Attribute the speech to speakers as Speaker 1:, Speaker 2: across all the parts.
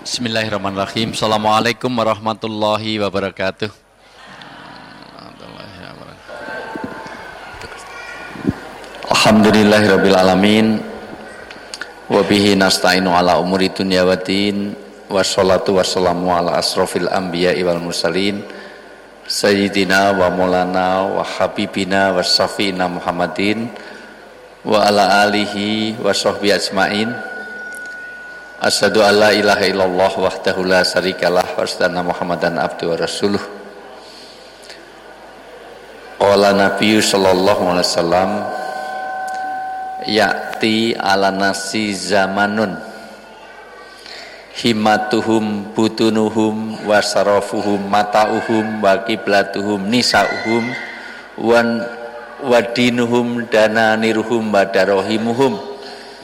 Speaker 1: Bismillahirrahmanirrahim. Assalamualaikum warahmatullahi wabarakatuh. Alhamdulillahirabbil alamin. Wa bihi nasta'inu ala umuri dunya waddin. Wassalatu wassalamu ala asrofil anbiya'i wal mursalin. Sayyidina wa maulana wa habibina wa syafi'ina Muhammadin wa ala alihi wa sahbihi ajmain. Asyhadu an la ilaha illallah wahdahu la syarikalah wa asyhadu anna Muhammadan abduhu wa rasuluh. Qala Nabi sallallahu alaihi wasallam, ya'ti ala nasi zamanun himatuhum butunuhum wa sarafuhum mata'uhum wa qiblatuhum nisa'uhum wa dinuhum dananiruhum wa darohimuhum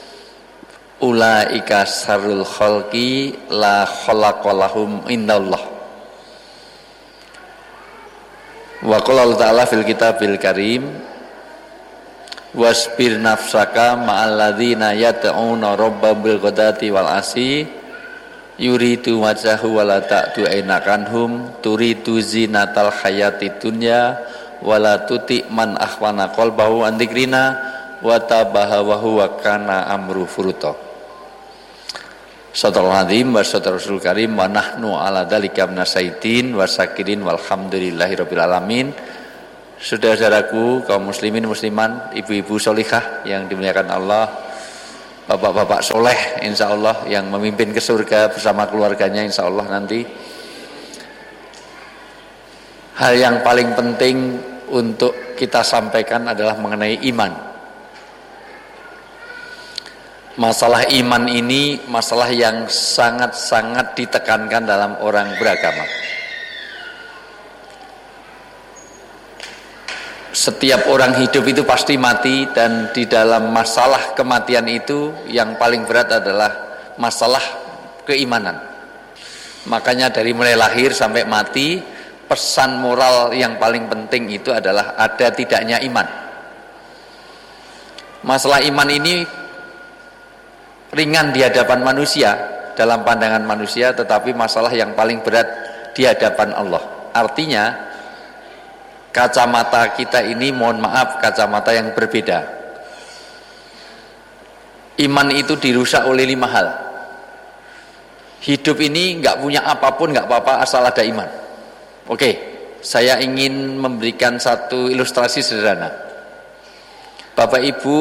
Speaker 1: ulaika sarul khalqi la khalaqalahum indallah. Wa qala Allah ta'ala fil kitabil karim, wasbir nafsaka ma'alladzina yad'una rabbahum bil ghadati wal asi yuridu wajhahu wa la ta'du ainakanhum turidu zinatal hayati dunya wa la tuti man akhwana qalbahu an dzikrina wa tabaha wa huwa kana amru furuta. Sadaqallahul azim wa sadaqar rasul karim wa nahnu ala dzalika minasyaitin wa syakirin walhamdulillahirabbil alamin. Saudara-saudaraku kaum muslimin musliman, ibu-ibu sholihah yang dimuliakan Allah, bapak-bapak soleh insyaallah yang memimpin ke surga bersama keluarganya insyaallah nanti. Hal yang paling penting untuk kita sampaikan adalah mengenai iman. Masalah iman ini masalah yang sangat-sangat ditekankan dalam orang beragama. Setiap orang hidup itu pasti mati, dan di dalam masalah kematian itu yang paling berat adalah masalah keimanan. Makanya dari mulai lahir sampai mati, pesan moral yang paling penting itu adalah ada tidaknya iman. Masalah iman ini ringan di hadapan manusia, dalam pandangan manusia, tetapi masalah yang paling berat di hadapan Allah. Artinya kacamata kita ini, mohon maaf, kacamata yang berbeda. Iman itu dirusak oleh 5 hal. Hidup ini nggak punya apapun nggak apa-apa asal ada iman. Oke, saya ingin memberikan satu ilustrasi sederhana. Bapak Ibu,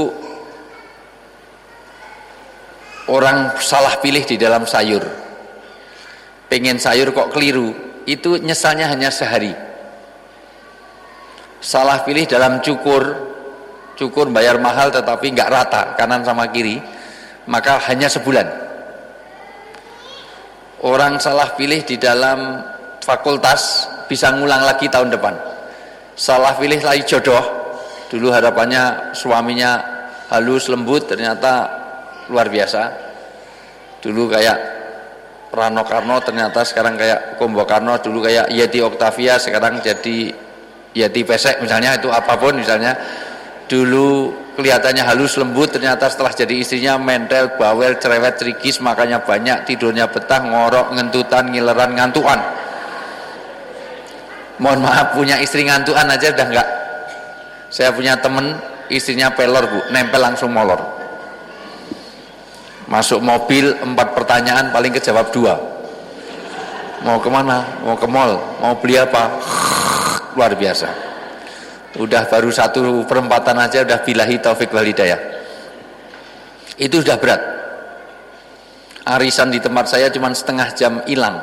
Speaker 1: orang salah pilih di dalam sayur, pengen sayur kok keliru, itu nyesalnya hanya sehari. Salah pilih dalam cukur bayar mahal tetapi nggak rata kanan sama kiri, maka hanya sebulan. Orang salah pilih di dalam fakultas bisa ngulang lagi tahun depan. Salah pilih lagi jodoh, dulu harapannya suaminya halus lembut, ternyata luar biasa. Dulu kayak Rano Karno, ternyata sekarang kayak Kombo Karno. Dulu kayak Yeti Octavia, sekarang jadi Yeti Pesek misalnya. Itu apapun misalnya, dulu kelihatannya halus lembut, ternyata setelah jadi istrinya mentel, bawel, cerewet, cerigis, makanya banyak, tidurnya betah, ngorok, ngentutan, ngileran, ngantuan. Mohon maaf, punya istri ngantuan aja udah enggak. Saya punya temen istrinya pelor bu, nempel langsung molor. Masuk mobil 4 pertanyaan paling kejawab 2. Mau kemana? Mau ke mall? Mau beli apa? Luar biasa. Udah baru 1 perempatan aja udah billahi taufik wal hidayah. Itu sudah berat. Arisan di tempat saya cuma setengah jam hilang.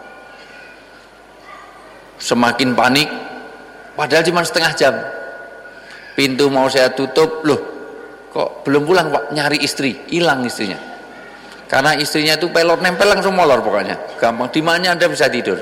Speaker 1: Semakin panik, padahal cuma setengah jam. Pintu mau saya tutup, loh kok belum pulang pak, nyari istri, hilang istrinya. Karena istrinya itu pelor, nempel langsung molor pokoknya, gampang. Di mana Anda bisa tidur?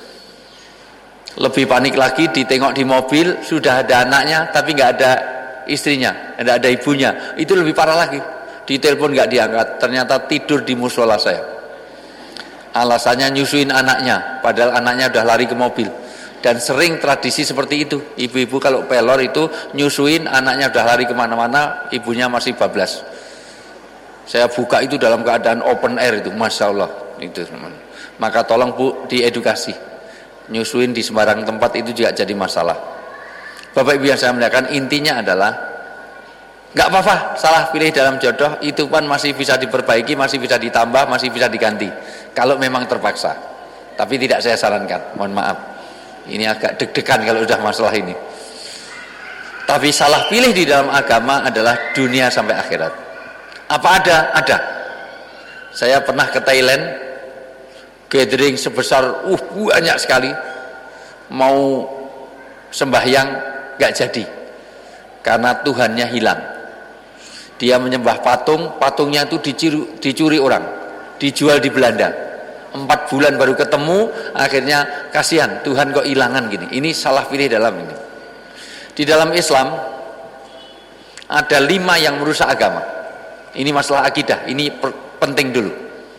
Speaker 1: Lebih panik lagi, ditengok di mobil sudah ada anaknya tapi nggak ada istrinya, nggak ada ibunya. Itu lebih parah lagi. Ditelepon nggak diangkat, ternyata tidur di musola saya. Alasannya nyusuin anaknya, padahal anaknya udah lari ke mobil. Dan sering tradisi seperti itu, ibu-ibu kalau pelor itu nyusuin, anaknya udah lari kemana-mana, ibunya masih bablas. Saya buka itu dalam keadaan open air itu, masya Allah itu teman. Maka tolong Bu diedukasi. Nyusuin di sembarang tempat itu juga jadi masalah. Bapak Ibu yang saya muliakan, intinya adalah nggak apa-apa salah pilih dalam jodoh, itu kan masih bisa diperbaiki, masih bisa ditambah, masih bisa diganti kalau memang terpaksa. Tapi tidak saya sarankan, mohon maaf. Ini agak deg-degan kalau sudah masalah ini. Tapi salah pilih di dalam agama adalah dunia sampai akhirat. Apa ada? Ada. Saya pernah ke Thailand, gathering sebesar banyak sekali, mau sembahyang gak jadi karena Tuhannya hilang. Dia menyembah patung, patungnya itu dicuri orang, dijual di Belanda. 4 bulan baru ketemu, akhirnya kasihan Tuhan kok hilangan gini. Ini salah pilih dalam ini. Di dalam Islam ada 5 yang merusak agama. Ini masalah akidah, ini penting dulu.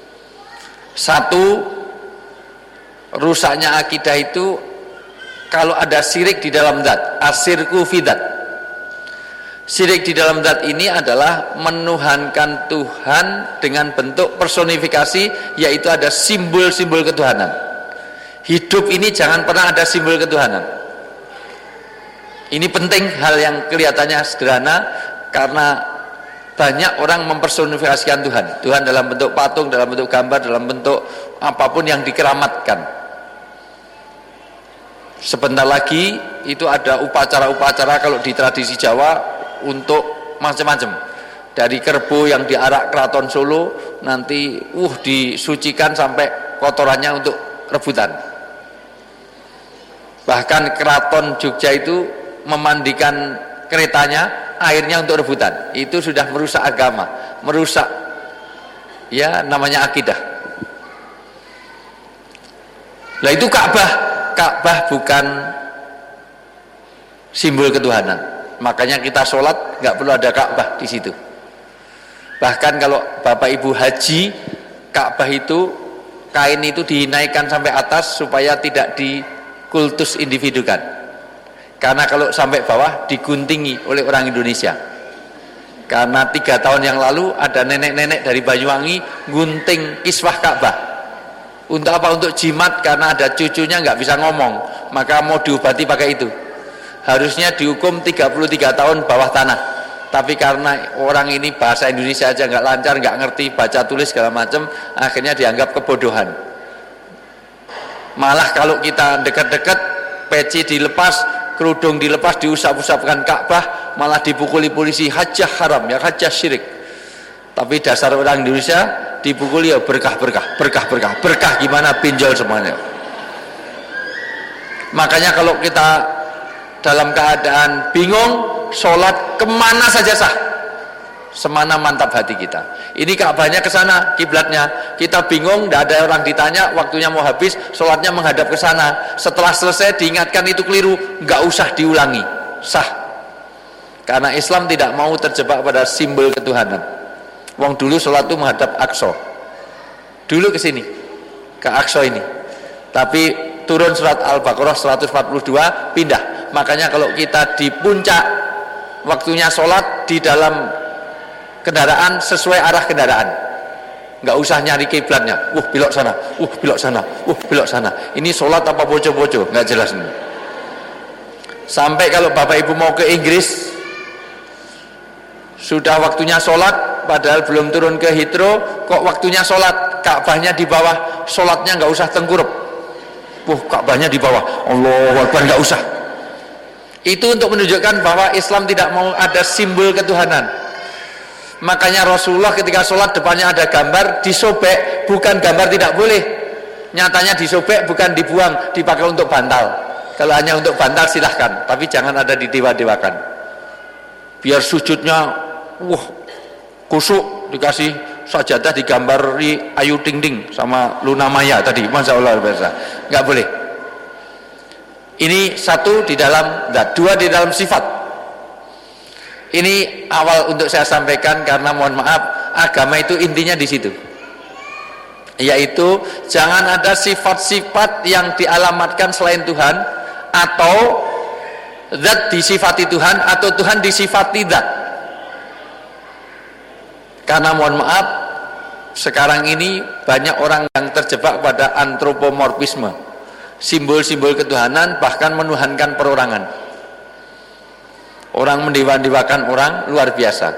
Speaker 1: 1, rusaknya akidah itu kalau ada syirik di dalam zat, asyirku fi dzat. Syirik di dalam zat ini adalah menuhankan Tuhan dengan bentuk personifikasi, yaitu ada simbol-simbol ketuhanan. Hidup ini jangan pernah ada simbol ketuhanan. Ini penting, hal yang kelihatannya sederhana karena banyak orang mempersonifikasikan Tuhan. Tuhan dalam bentuk patung, dalam bentuk gambar, dalam bentuk apapun yang dikeramatkan. Sebentar lagi itu ada upacara-upacara kalau di tradisi Jawa untuk macam-macam. Dari kerbau yang diarak Keraton Solo nanti disucikan sampai kotorannya untuk rebutan. Bahkan Keraton Jogja itu memandikan keretanya, airnya untuk rebutan. Itu sudah merusak agama, merusak ya namanya akidah. Lah itu Ka'bah bukan simbol ketuhanan. Makanya kita sholat nggak perlu ada Ka'bah di situ. Bahkan kalau Bapak Ibu haji, Ka'bah itu kain itu dinaikkan sampai atas supaya tidak dikultus individukan. Karena kalau sampai bawah diguntingi oleh orang Indonesia. Karena 3 tahun yang lalu ada nenek-nenek dari Banyuwangi gunting kiswah Ka'bah. Untuk apa? Untuk jimat, karena ada cucunya nggak bisa ngomong, maka mau diobati pakai itu. Harusnya dihukum 33 tahun bawah tanah, tapi karena orang ini bahasa Indonesia aja nggak lancar, nggak ngerti baca tulis segala macam, akhirnya dianggap kebodohan. Malah kalau kita dekat-dekat, peci dilepas, kerudung dilepas, diusap-usapkan Ka'bah, malah dipukuli polisi, hajjah haram ya, hajjah syirik. Tapi dasar orang Indonesia dipukuli ya berkah gimana, pinjol semuanya. Makanya kalau kita dalam keadaan bingung, sholat kemana saja sah, semana mantap hati kita. Ini Ka'bahnya ke sana, kiblatnya, kita bingung, tidak ada orang ditanya, waktunya mau habis, sholatnya menghadap ke sana. Setelah selesai diingatkan itu keliru, nggak usah diulangi, sah. Karena Islam tidak mau terjebak pada simbol ketuhanan. Wong dulu sholat itu menghadap Aqsa, dulu ke sini, ke Aqsa ini. Tapi turun surat Al-Baqarah 142 pindah. Makanya kalau kita di puncak waktunya sholat di dalam kendaraan sesuai arah kendaraan, nggak usah nyari kiblatnya, belok sana, belok sana, belok sana. Ini sholat apa bojo-bojo, nggak jelas ini. Sampai kalau Bapak Ibu mau ke Inggris, sudah waktunya sholat, padahal belum turun ke Heathrow, kok waktunya sholat, Ka'bahnya di bawah, sholatnya nggak usah tengkurap. Ka'bahnya di bawah, Allahu Akbar, nggak usah. Itu untuk menunjukkan bahwa Islam tidak mau ada simbol ketuhanan. Makanya Rasulullah ketika sholat depannya ada gambar, disobek, bukan gambar tidak boleh. Nyatanya disobek bukan dibuang, dipakai untuk bantal. Kalau hanya untuk bantal silahkan, tapi jangan ada didewa-dewakan. Biar sujudnya kusuk, dikasih sajadah digambari Ayu Ting Ting sama Luna Maya tadi, Masya Allah biasa, nggak boleh. Ini satu di dalam, dua di dalam sifat. Ini awal untuk saya sampaikan karena mohon maaf, agama itu intinya di situ, yaitu jangan ada sifat-sifat yang dialamatkan selain Tuhan, atau zat disifati Tuhan, atau Tuhan disifati zat. Karena mohon maaf, sekarang ini banyak orang yang terjebak pada antropomorfisme, simbol-simbol ketuhanan, bahkan menuhankan perorangan. Orang mendewa-dewakan orang luar biasa.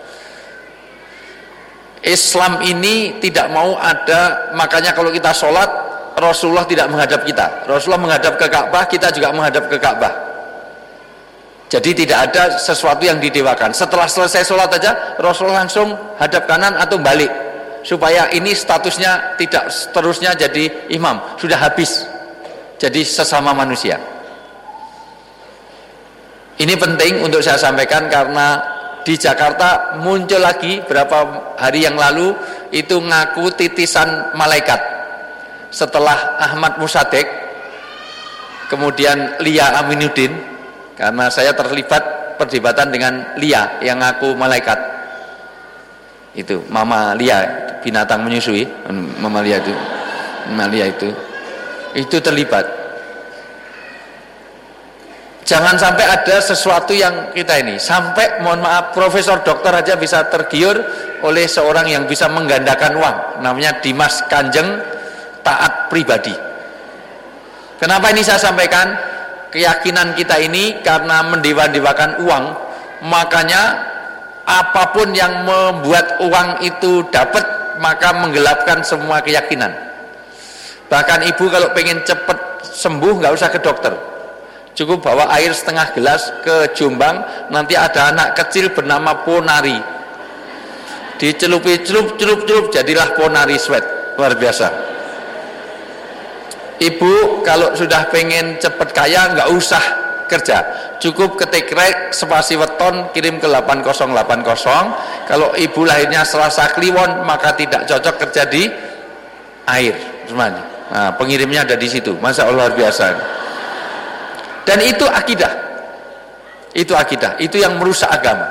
Speaker 1: Islam ini tidak mau ada, makanya kalau kita sholat, Rasulullah tidak menghadap kita. Rasulullah menghadap ke Ka'bah, kita juga menghadap ke Ka'bah. Jadi tidak ada sesuatu yang didewakan. Setelah selesai sholat aja, Rasulullah langsung hadap kanan atau balik, supaya ini statusnya tidak seterusnya jadi imam, sudah habis jadi sesama manusia. Ini penting untuk saya sampaikan karena di Jakarta muncul lagi berapa hari yang lalu itu ngaku titisan malaikat. Setelah Ahmad Musaddiq, kemudian Lia Aminuddin, karena saya terlibat perdebatan dengan Lia yang ngaku malaikat. Itu Mama Lia, binatang menyusui, Mama Lia itu terlibat. Jangan sampai ada sesuatu yang kita ini, sampai mohon maaf profesor doktor aja bisa tergiur oleh seorang yang bisa menggandakan uang, namanya Dimas Kanjeng, taat pribadi. Kenapa ini saya sampaikan? Keyakinan kita ini karena mendewa-dewakan uang, makanya apapun yang membuat uang itu dapat, maka menggelapkan semua keyakinan. Bahkan ibu kalau pengen cepat sembuh nggak usah ke dokter, cukup bawa air setengah gelas ke Jombang, nanti ada anak kecil bernama Ponari, dicelupi celup jadilah Ponari sweat, luar biasa. Ibu kalau sudah pengen cepat kaya nggak usah kerja, cukup ketik rek spasi weton kirim ke 8080. Kalau ibu lahirnya Selasa Kliwon maka tidak cocok kerja di air semuanya. Nah, pengirimnya ada di situ, Masya Allah luar biasa. Dan itu akidah, itu yang merusak agama.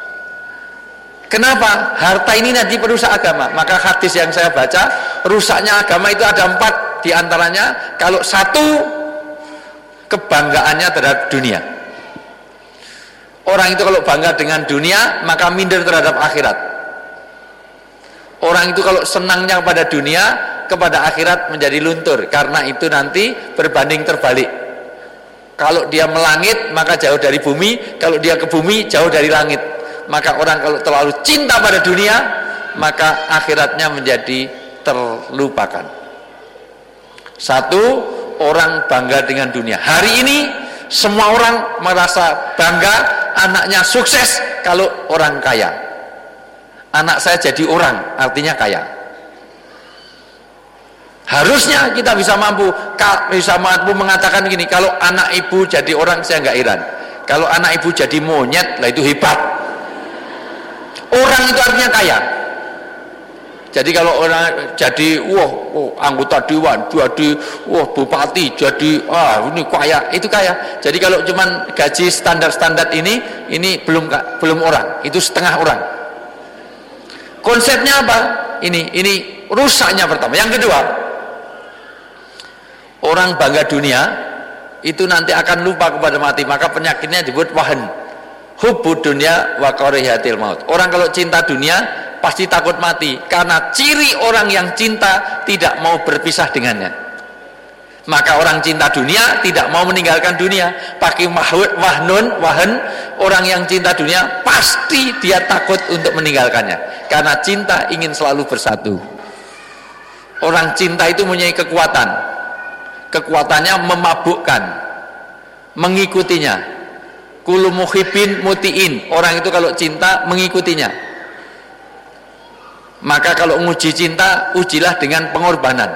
Speaker 1: Kenapa? Harta ini nanti merusak agama. Maka hadis yang saya baca, rusaknya agama itu ada 4. Di antaranya, kalau satu, kebanggaannya terhadap dunia. Orang itu kalau bangga dengan dunia, maka minder terhadap akhirat. Orang itu kalau senangnya kepada dunia, kepada akhirat menjadi luntur. Karena itu nanti berbanding terbalik. Kalau dia melangit, maka jauh dari bumi. Kalau dia ke bumi, jauh dari langit. Maka orang kalau terlalu cinta pada dunia, maka akhiratnya menjadi terlupakan. Satu, orang bangga dengan dunia. Hari ini semua orang merasa bangga anaknya sukses kalau orang kaya. Anak saya jadi orang, artinya kaya. Harusnya kita bisa mampu mengatakan gini, kalau anak ibu jadi orang saya nggak heran. Kalau anak ibu jadi monyet, lah itu hebat. Orang itu artinya kaya. Jadi kalau orang jadi anggota dewan, jadi bupati, jadi ini kaya, itu kaya. Jadi kalau cuman gaji standar-standar ini belum orang, itu setengah orang. Konsepnya apa? Ini rusaknya pertama. Yang kedua, orang bangga dunia itu nanti akan lupa kepada mati, maka penyakitnya disebut wahan. Hubbud dunya wa karihatil maut. Orang kalau cinta dunia pasti takut mati, karena ciri orang yang cinta tidak mau berpisah dengannya. Maka orang cinta dunia tidak mau meninggalkan dunia. Pakai wahan, orang yang cinta dunia pasti dia takut untuk meninggalkannya, karena cinta ingin selalu bersatu. Orang cinta itu mempunyai kekuatan, kekuatannya memabukkan, mengikutinya. Kullu muhibbin mutiin, orang itu kalau cinta mengikutinya. Maka kalau menguji cinta, ujilah dengan pengorbanan.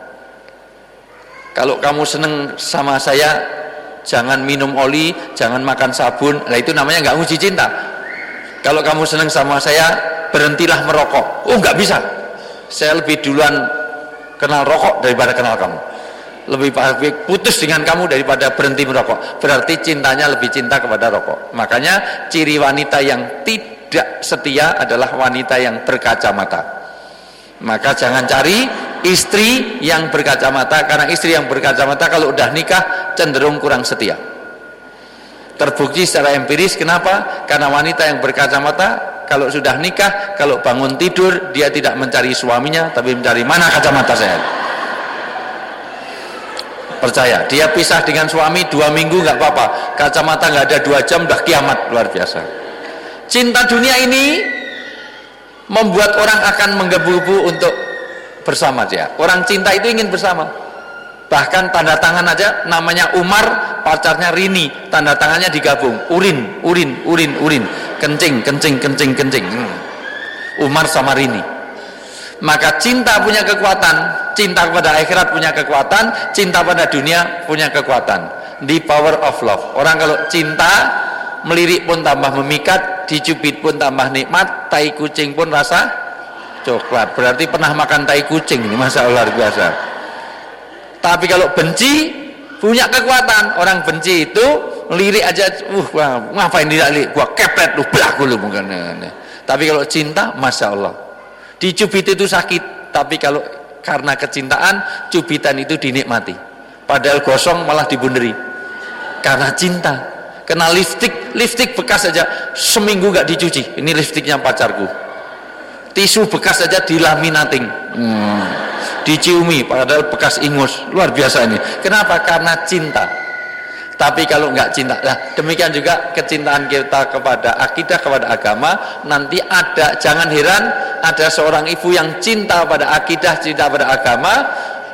Speaker 1: Kalau kamu seneng sama saya, jangan minum oli, jangan makan sabun, nah itu namanya nggak uji cinta. Kalau kamu seneng sama saya, berhentilah merokok. Oh nggak bisa, saya lebih duluan kenal rokok daripada kenal kamu. Lebih putus dengan kamu daripada berhenti merokok. Berarti cintanya lebih cinta kepada rokok. Makanya ciri wanita yang tidak setia adalah wanita yang berkacamata. Maka jangan cari istri yang berkacamata, karena istri yang berkacamata kalau udah nikah cenderung kurang setia. Terbukti secara empiris. Kenapa? Karena wanita yang berkacamata kalau sudah nikah, kalau bangun tidur dia tidak mencari suaminya, tapi mencari mana kacamata saya. Percaya, dia pisah dengan suami 2 minggu nggak apa-apa, kacamata nggak ada 2 jam udah kiamat, luar biasa. Cinta dunia ini membuat orang akan menggebu-gebu untuk bersama dia. Orang cinta itu ingin bersama. Bahkan tanda tangan aja namanya Umar, pacarnya Rini, tanda tangannya digabung, urin, kencing. Umar sama Rini. Maka cinta punya kekuatan, cinta kepada akhirat punya kekuatan, cinta pada dunia punya kekuatan. The power of love. Orang kalau cinta, melirik pun tambah memikat, dicubit pun tambah nikmat, tai kucing pun rasa coklat. Berarti pernah makan tai kucing ini, masya Allah, luar biasa. Tapi kalau benci punya kekuatan. Orang benci itu lirik aja, ngapain dilirik, gua kepret lu, belaku lu mungkin. Tapi kalau cinta, masya Allah, dicubit itu sakit, tapi kalau karena kecintaan, cubitan itu dinikmati. Padahal gosong malah dibunderi karena cinta. Kena lipstik bekas aja seminggu gak dicuci, ini lipstiknya pacarku. Tisu bekas aja dilaminating, diciumi padahal bekas ingus, luar biasa ini. Kenapa? Karena cinta. Tapi kalau nggak cinta, nah demikian juga kecintaan kita kepada akidah, kepada agama. Nanti ada, jangan heran, ada seorang ibu yang cinta pada akidah, cinta pada agama,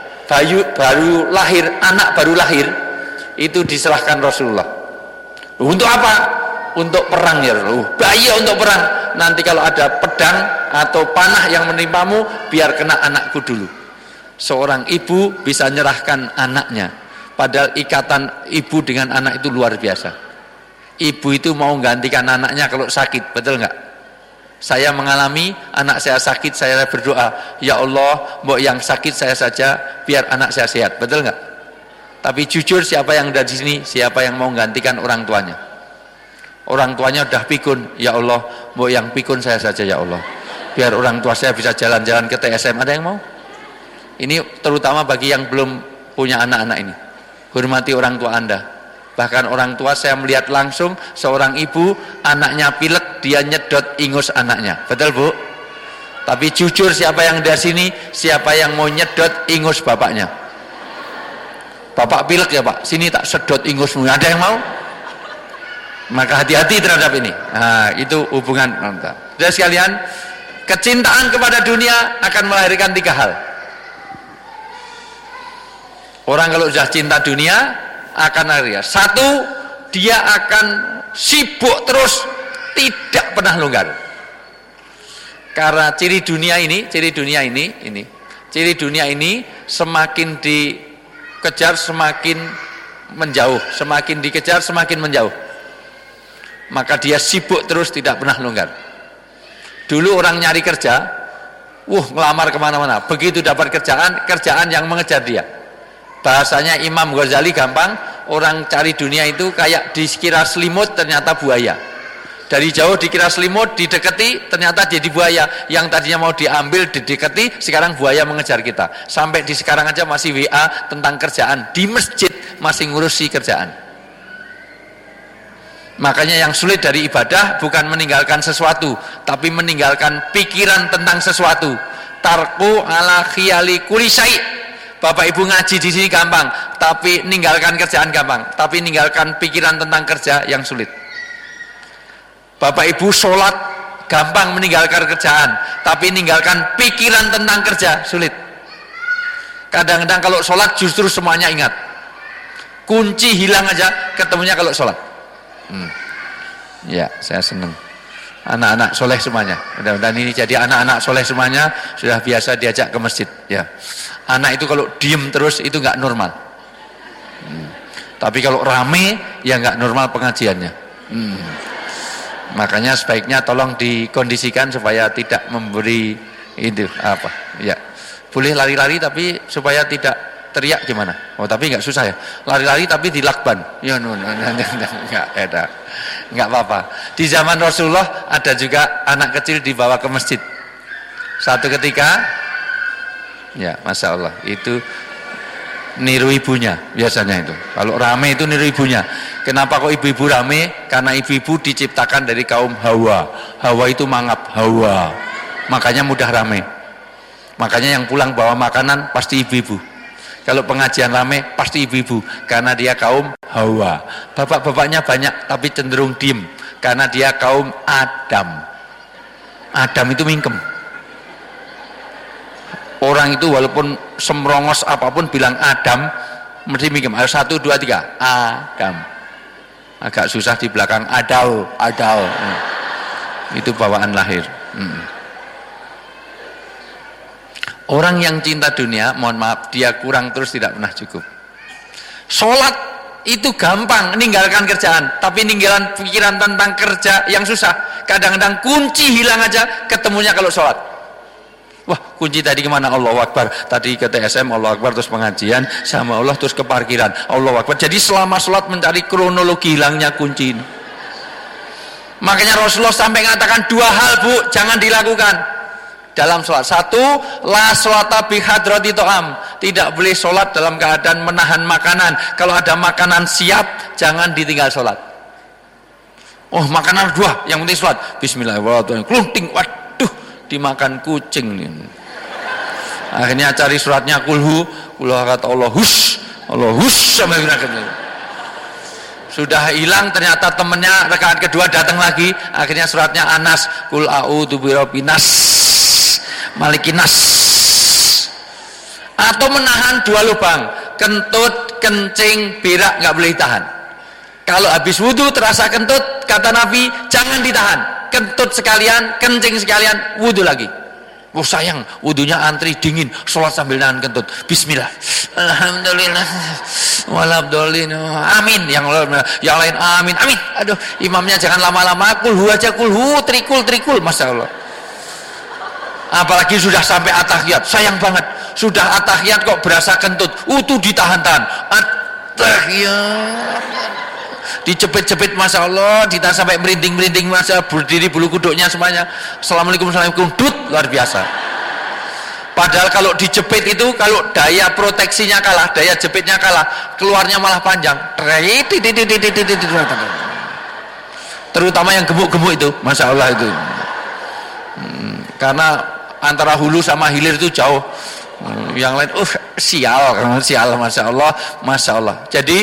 Speaker 1: baru lahir, anak baru lahir, itu diserahkan Rasulullah. Untuk apa? Untuk perang ya Rasulullah. Bayi untuk perang. Nanti kalau ada pedang atau panah yang menimpamu, biar kena anakku dulu. Seorang ibu bisa nyerahkan anaknya, padahal ikatan ibu dengan anak itu luar biasa. Ibu itu mau gantikan anaknya kalau sakit, betul nggak? Saya mengalami anak saya sakit, saya berdoa, ya Allah, mbok yang sakit saya saja, biar anak saya sehat, betul nggak? Tapi jujur, siapa yang ada di sini, siapa yang mau gantikan orang tuanya? Orang tuanya udah pikun, ya Allah, mbok yang pikun saya saja ya Allah, biar orang tua saya bisa jalan-jalan ke TSM. Ada yang mau? Ini terutama bagi yang belum punya anak-anak ini. Hormati orang tua Anda. Bahkan orang tua, saya melihat langsung seorang ibu, anaknya pilek, dia nyedot ingus anaknya. Betul Bu? Tapi jujur, siapa yang dari sini, siapa yang mau nyedot ingus bapaknya? Bapak pilek ya Pak, sini tak sedot ingusmu. Ada yang mau? Maka hati-hati terhadap ini. Nah, itu hubungan. Jadi sekalian, kecintaan kepada dunia akan melahirkan 3 hal. Orang kalau sudah cinta dunia akan lahir. 1, dia akan sibuk terus, tidak pernah longgar. Karena ciri dunia ini semakin dikejar semakin menjauh, semakin dikejar semakin menjauh. Maka dia sibuk terus, tidak pernah longgar. Dulu orang nyari kerja, ngelamar kemana-mana. Begitu dapat kerjaan yang mengejar dia. Bahasanya Imam Ghazali gampang, orang cari dunia itu kayak dikira selimut, ternyata buaya. Dari jauh dikira selimut, didekati, ternyata jadi buaya. Yang tadinya mau diambil, didekati, sekarang buaya mengejar kita. Sampai di sekarang aja masih WA tentang kerjaan. Di masjid masih ngurusi kerjaan. Makanya yang sulit dari ibadah bukan meninggalkan sesuatu, tapi meninggalkan pikiran tentang sesuatu. Tarku ala khiyali kulli syai'. Bapak Ibu ngaji di sini gampang, tapi ninggalkan kerjaan gampang, tapi ninggalkan pikiran tentang kerja yang sulit. Bapak Ibu sholat gampang meninggalkan kerjaan, tapi ninggalkan pikiran tentang kerja sulit. Kadang-kadang kalau sholat justru semuanya ingat. Kunci hilang aja ketemunya kalau sholat. Ya, saya senang. Anak-anak soleh semuanya. Mudah-mudahan ini jadi anak-anak soleh semuanya sudah biasa diajak ke masjid. Ya, anak itu kalau diem terus itu nggak normal. Tapi kalau rame ya nggak normal pengajiannya. Makanya sebaiknya tolong dikondisikan supaya tidak memberi itu apa. Ya, boleh lari-lari tapi supaya tidak teriak gimana? Oh tapi nggak susah ya. Lari-lari tapi dilakban. Ya nggak apa-apa. Di zaman Rasulullah ada juga anak kecil dibawa ke masjid. Satu ketika, ya masya Allah, itu niru ibunya biasanya itu. Kalau rame itu niru ibunya. Kenapa kok ibu-ibu rame? Karena ibu-ibu diciptakan dari kaum Hawa. Hawa itu mangap, Hawa. Makanya mudah rame. Makanya yang pulang bawa makanan pasti ibu-ibu. Kalau pengajian rame pasti ibu-ibu, karena dia kaum Hawa. Bapak-bapaknya banyak tapi cenderung diem, karena dia kaum Adam. Adam itu mingkem. Orang itu walaupun semrongos apapun bilang Adam mesti mingkem. Ayo 1, 2, 3 Adam. Agak susah di belakang Adal. Itu bawaan lahir. Orang yang cinta dunia, mohon maaf, dia kurang terus tidak pernah cukup. Sholat itu gampang, ninggalkan kerjaan, tapi ninggalan pikiran tentang kerja yang susah. Kadang-kadang kunci hilang aja ketemunya kalau sholat. Wah, kunci tadi kemana? Allahu Akbar. Tadi ke TSM, Allahu Akbar, terus pengajian sama Allah, terus ke parkiran, Allahu Akbar. Jadi selama sholat mencari kronologi hilangnya kunci ini. Makanya Rasulullah sampai mengatakan 2 hal, Bu, jangan dilakukan dalam sholat. 1, la sholata bihadrati to'am, tidak boleh sholat dalam keadaan menahan makanan. Kalau ada makanan siap, jangan ditinggal sholat. Oh, makanan 2, yang penting sholat. Bismillahirrahmanirrahim, klunting, waduh, dimakan kucing. Akhirnya cari suratnya kulhu, kata Allah hus sampai berakhir. Sudah hilang, ternyata temennya rakaat kedua datang lagi. Akhirnya suratnya Anas, kul a'udzu birabbinas malikinas. Atau menahan 2 lubang, kentut, kencing, berak nggak boleh ditahan. Kalau habis wudhu terasa kentut, kata Nabi jangan ditahan, kentut sekalian, kencing sekalian, wudhu lagi. Oh sayang, wudhunya antri dingin, sholat sambil nahan kentut. Bismillah, alhamdulillah, walabdolin, amin. Yang lain amin, amin. Aduh, imamnya jangan lama-lama, kulhu aja, kulhu, trikul, masya Allah. Apalagi sudah sampai atahiyat, sayang banget, sudah atahiyat kok berasa kentut, utuh ditahan-tahan, atahiyat, dijepit-jepit, masya Allah, ditahan sampai merinding-merinding, masya Allah, berdiri bulu kuduknya semuanya, assalamualaikum, dut, luar biasa. Padahal kalau dijepit itu, kalau daya proteksinya kalah, daya jepitnya kalah, keluarnya malah panjang, terutama yang gemuk-gemuk itu, masya Allah itu. Karena antara hulu sama hilir itu jauh. Yang lain sial, masya Allah. Jadi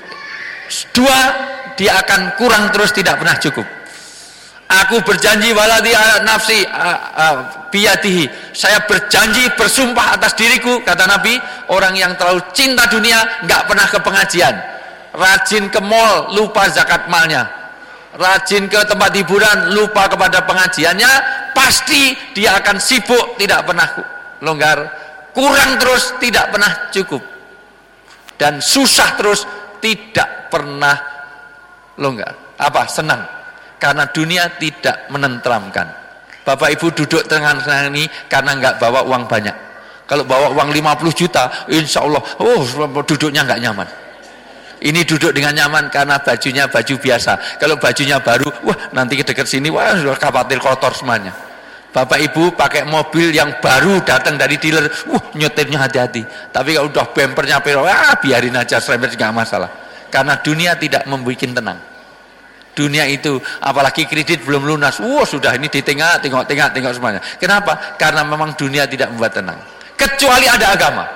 Speaker 1: 2, dia akan kurang terus, tidak pernah cukup. Aku berjanji waladi nafsi biyadihi, saya berjanji, bersumpah atas diriku, kata Nabi, orang yang terlalu cinta dunia nggak pernah ke pengajian, rajin ke mall, lupa zakat malnya, rajin ke tempat hiburan, lupa kepada pengajiannya, pasti dia akan sibuk, tidak pernah longgar, kurang terus, tidak pernah cukup, dan susah terus, tidak pernah longgar. Apa? Senang, karena dunia tidak menenteramkan. Bapak ibu duduk tengah-tengah ini karena nggak bawa uang banyak. Kalau bawa uang 50 juta, insya Allah, duduknya nggak nyaman. Ini duduk dengan nyaman karena bajunya baju biasa. Kalau bajunya baru, nanti ke dekat sini, sudah khawatir kotor semuanya. Bapak ibu pakai mobil yang baru datang dari dealer, nyetirnya hati-hati. Tapi kalau udah bempernya biarin aja, serempet nggak masalah. Karena dunia tidak membuat tenang. Dunia itu, apalagi kredit belum lunas, sudah ini tengok semuanya. Kenapa? Karena memang dunia tidak membuat tenang. Kecuali ada agama.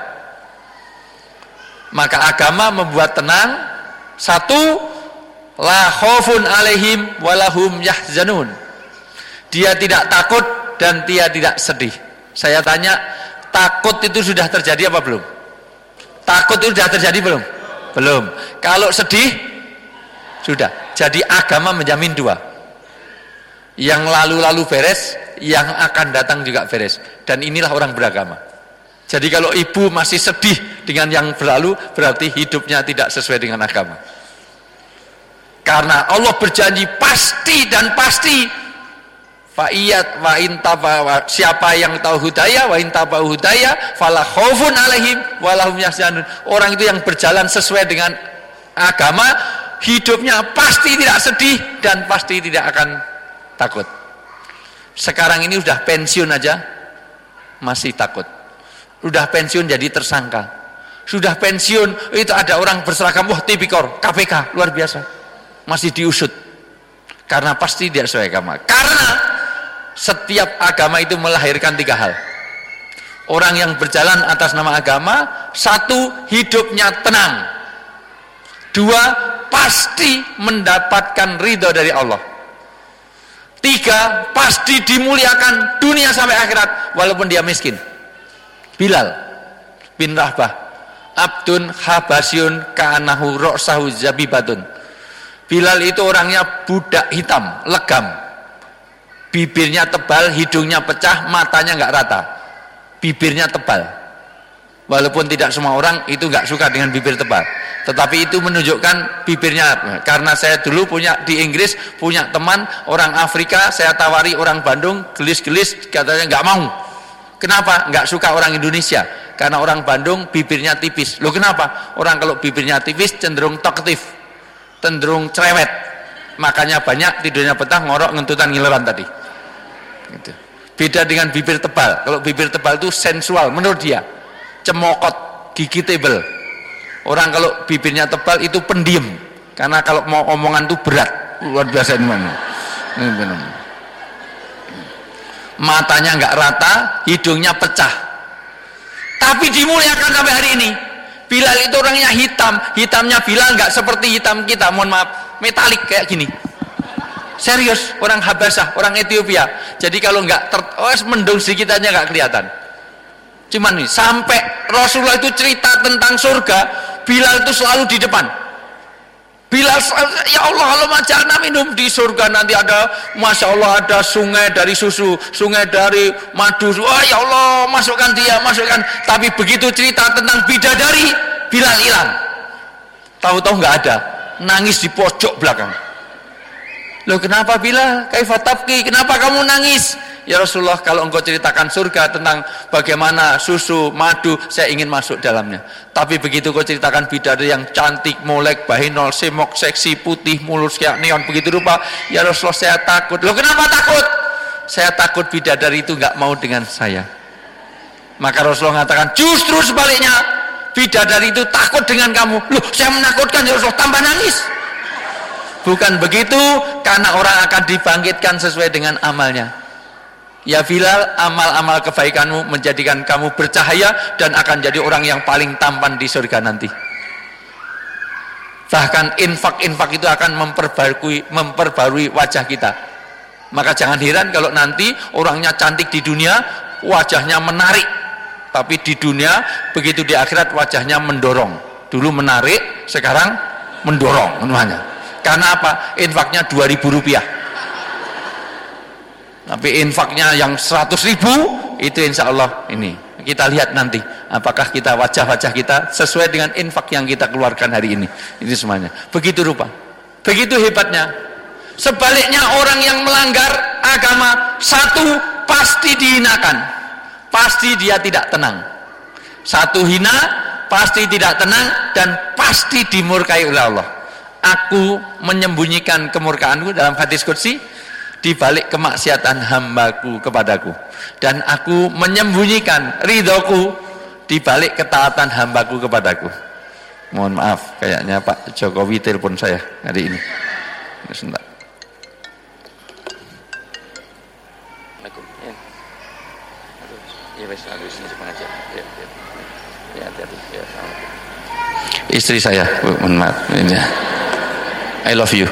Speaker 1: Maka agama membuat tenang. 1, la khaufun alaihim walahum yahzanun, dia tidak takut dan dia tidak sedih. Saya tanya, takut itu sudah terjadi apa belum? Takut itu sudah terjadi belum? Belum. Kalau sedih sudah. Jadi agama menjamin 2, yang lalu-lalu beres, yang akan datang juga beres. Dan inilah orang beragama. Jadi kalau ibu masih sedih dengan yang berlalu, berarti hidupnya tidak sesuai dengan agama. Karena Allah berjanji pasti dan pasti, fa'iyat wa intaba, siapa yang tahu hudaya wa intaba hudaya fala khaufun alaihim wa lahum yahzanun. Orang itu yang berjalan sesuai dengan agama, hidupnya pasti tidak sedih dan pasti tidak akan takut. Sekarang ini sudah pensiun aja masih takut. Sudah pensiun jadi tersangka. Sudah pensiun itu ada orang berseragam, tipikor KPK, luar biasa. masih diusut. Karena pasti tidak sesuai agama. Karena setiap agama itu melahirkan 3 hal. Orang yang berjalan atas nama agama, 1, hidupnya tenang. 2, pasti mendapatkan ridho dari Allah. 3, pasti dimuliakan dunia sampai akhirat walaupun dia miskin. Bilal bin Rabah, abdun habasyun ka'anahu ra'sahu zabibatun. Bilal itu orangnya budak hitam, legam, bibirnya tebal, hidungnya pecah, matanya nggak rata, bibirnya tebal. Walaupun tidak semua orang itu nggak suka dengan bibir tebal, tetapi itu menunjukkan bibirnya. Karena saya dulu punya di Inggris punya teman orang Afrika, saya tawari orang Bandung, gelis-gelis, katanya nggak mau. Kenapa? Nggak suka orang Indonesia. Karena orang Bandung bibirnya tipis. Loh kenapa? Orang kalau bibirnya tipis cenderung talkative, cenderung cerewet. Makanya banyak tidurnya betah, ngorok, ngentutan, ngileran tadi. Gitu. Beda dengan bibir tebal. Kalau bibir tebal itu sensual menurut dia, cemokot, gigi tebel. Orang kalau bibirnya tebal itu pendiam. Karena kalau mau omongan itu berat, luar biasa ini mana. Matanya nggak rata, hidungnya pecah. Tapi dimuliakan sampai hari ini. Bilal itu orangnya hitam, hitamnya Bilal nggak seperti hitam kita, mohon maaf, metalik kayak gini. Serius, orang Habasah, orang Ethiopia. Jadi kalau nggak mendung sedikit aja nggak kelihatan. Cuman nih, sampai Rasulullah itu cerita tentang surga, Bilal itu selalu di depan. Bilal, ya Allah, kalau majana minum di surga nanti ada, masya Allah, ada sungai dari susu, sungai dari madu. Wah ya Allah, masukkan dia, masukkan. Tapi begitu cerita tentang bidadari, Bilal hilang. Tahu-tahu nggak ada, nangis di pojok belakang. Loh kenapa Bilal? Kaifa tabki? Kenapa kamu nangis? Ya Rasulullah, kalau engkau ceritakan surga tentang bagaimana susu, madu, saya ingin masuk dalamnya. Tapi begitu kau ceritakan bidadari yang cantik, molek, bahinol, semok, seksi, putih, mulus kayak neon, begitu rupa, ya Rasulullah saya takut. Loh kenapa takut? Saya takut bidadari itu nggak mau dengan saya. Maka Rasulullah mengatakan, justru sebaliknya, bidadari itu takut dengan kamu. Loh saya menakutkan ya Rasulullah, tambah nangis. Bukan begitu, karena orang akan dibangkitkan sesuai dengan amalnya. Ya Bilal, amal-amal kebaikanmu menjadikan kamu bercahaya dan akan jadi orang yang paling tampan di surga nanti. Bahkan infak-infak itu akan memperbarui wajah kita. Maka jangan heran kalau nanti orangnya cantik di dunia, wajahnya menarik. Tapi di dunia, begitu di akhirat wajahnya mendorong. Dulu menarik, sekarang mendorong namanya. Karena apa? Infaknya 2.000 rupiah. Tapi infaknya yang 100.000 itu insya Allah ini kita lihat nanti apakah kita wajah-wajah kita sesuai dengan infak yang kita keluarkan hari ini. Itu semuanya. Begitu rupa. Begitu hebatnya. Sebaliknya orang yang melanggar agama, 1 pasti dihinakan. Pasti dia tidak tenang. 1 hina, pasti tidak tenang dan pasti dimurkai oleh Allah. Aku menyembunyikan kemurkaanku dalam hadis qudsi di balik kemaksiatan hambaku kepadaku, dan aku menyembunyikan ridhoku di balik ketaatan hambaku kepadaku. Mohon maaf, kayaknya Pak Jokowi telepon saya hari ini. Sebentar. Istri saya, mohon maaf. I love you.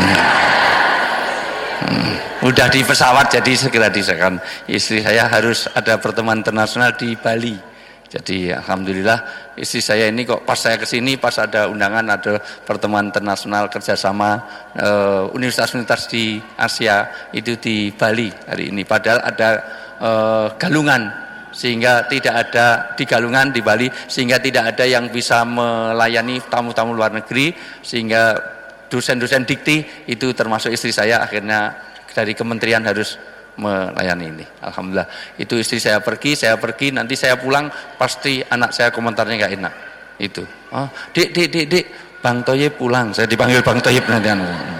Speaker 1: Udah di pesawat jadi segera diserahkan. Istri saya harus ada pertemuan internasional di Bali. Jadi alhamdulillah istri saya ini kok pas saya kesini pas ada undangan ada pertemuan internasional kerjasama universitas-universitas di Asia itu di Bali hari ini. Padahal ada galungan sehingga tidak ada di galungan di Bali sehingga tidak ada yang bisa melayani tamu-tamu luar negeri sehingga dosen-dosen dikti itu termasuk istri saya akhirnya dari kementerian harus melayani ini. Alhamdulillah. Itu istri saya pergi, nanti saya pulang pasti anak saya komentarnya nggak enak. Itu. Oh, Dik, Bang Toyib pulang. Saya dipanggil Bang Toyib nanti.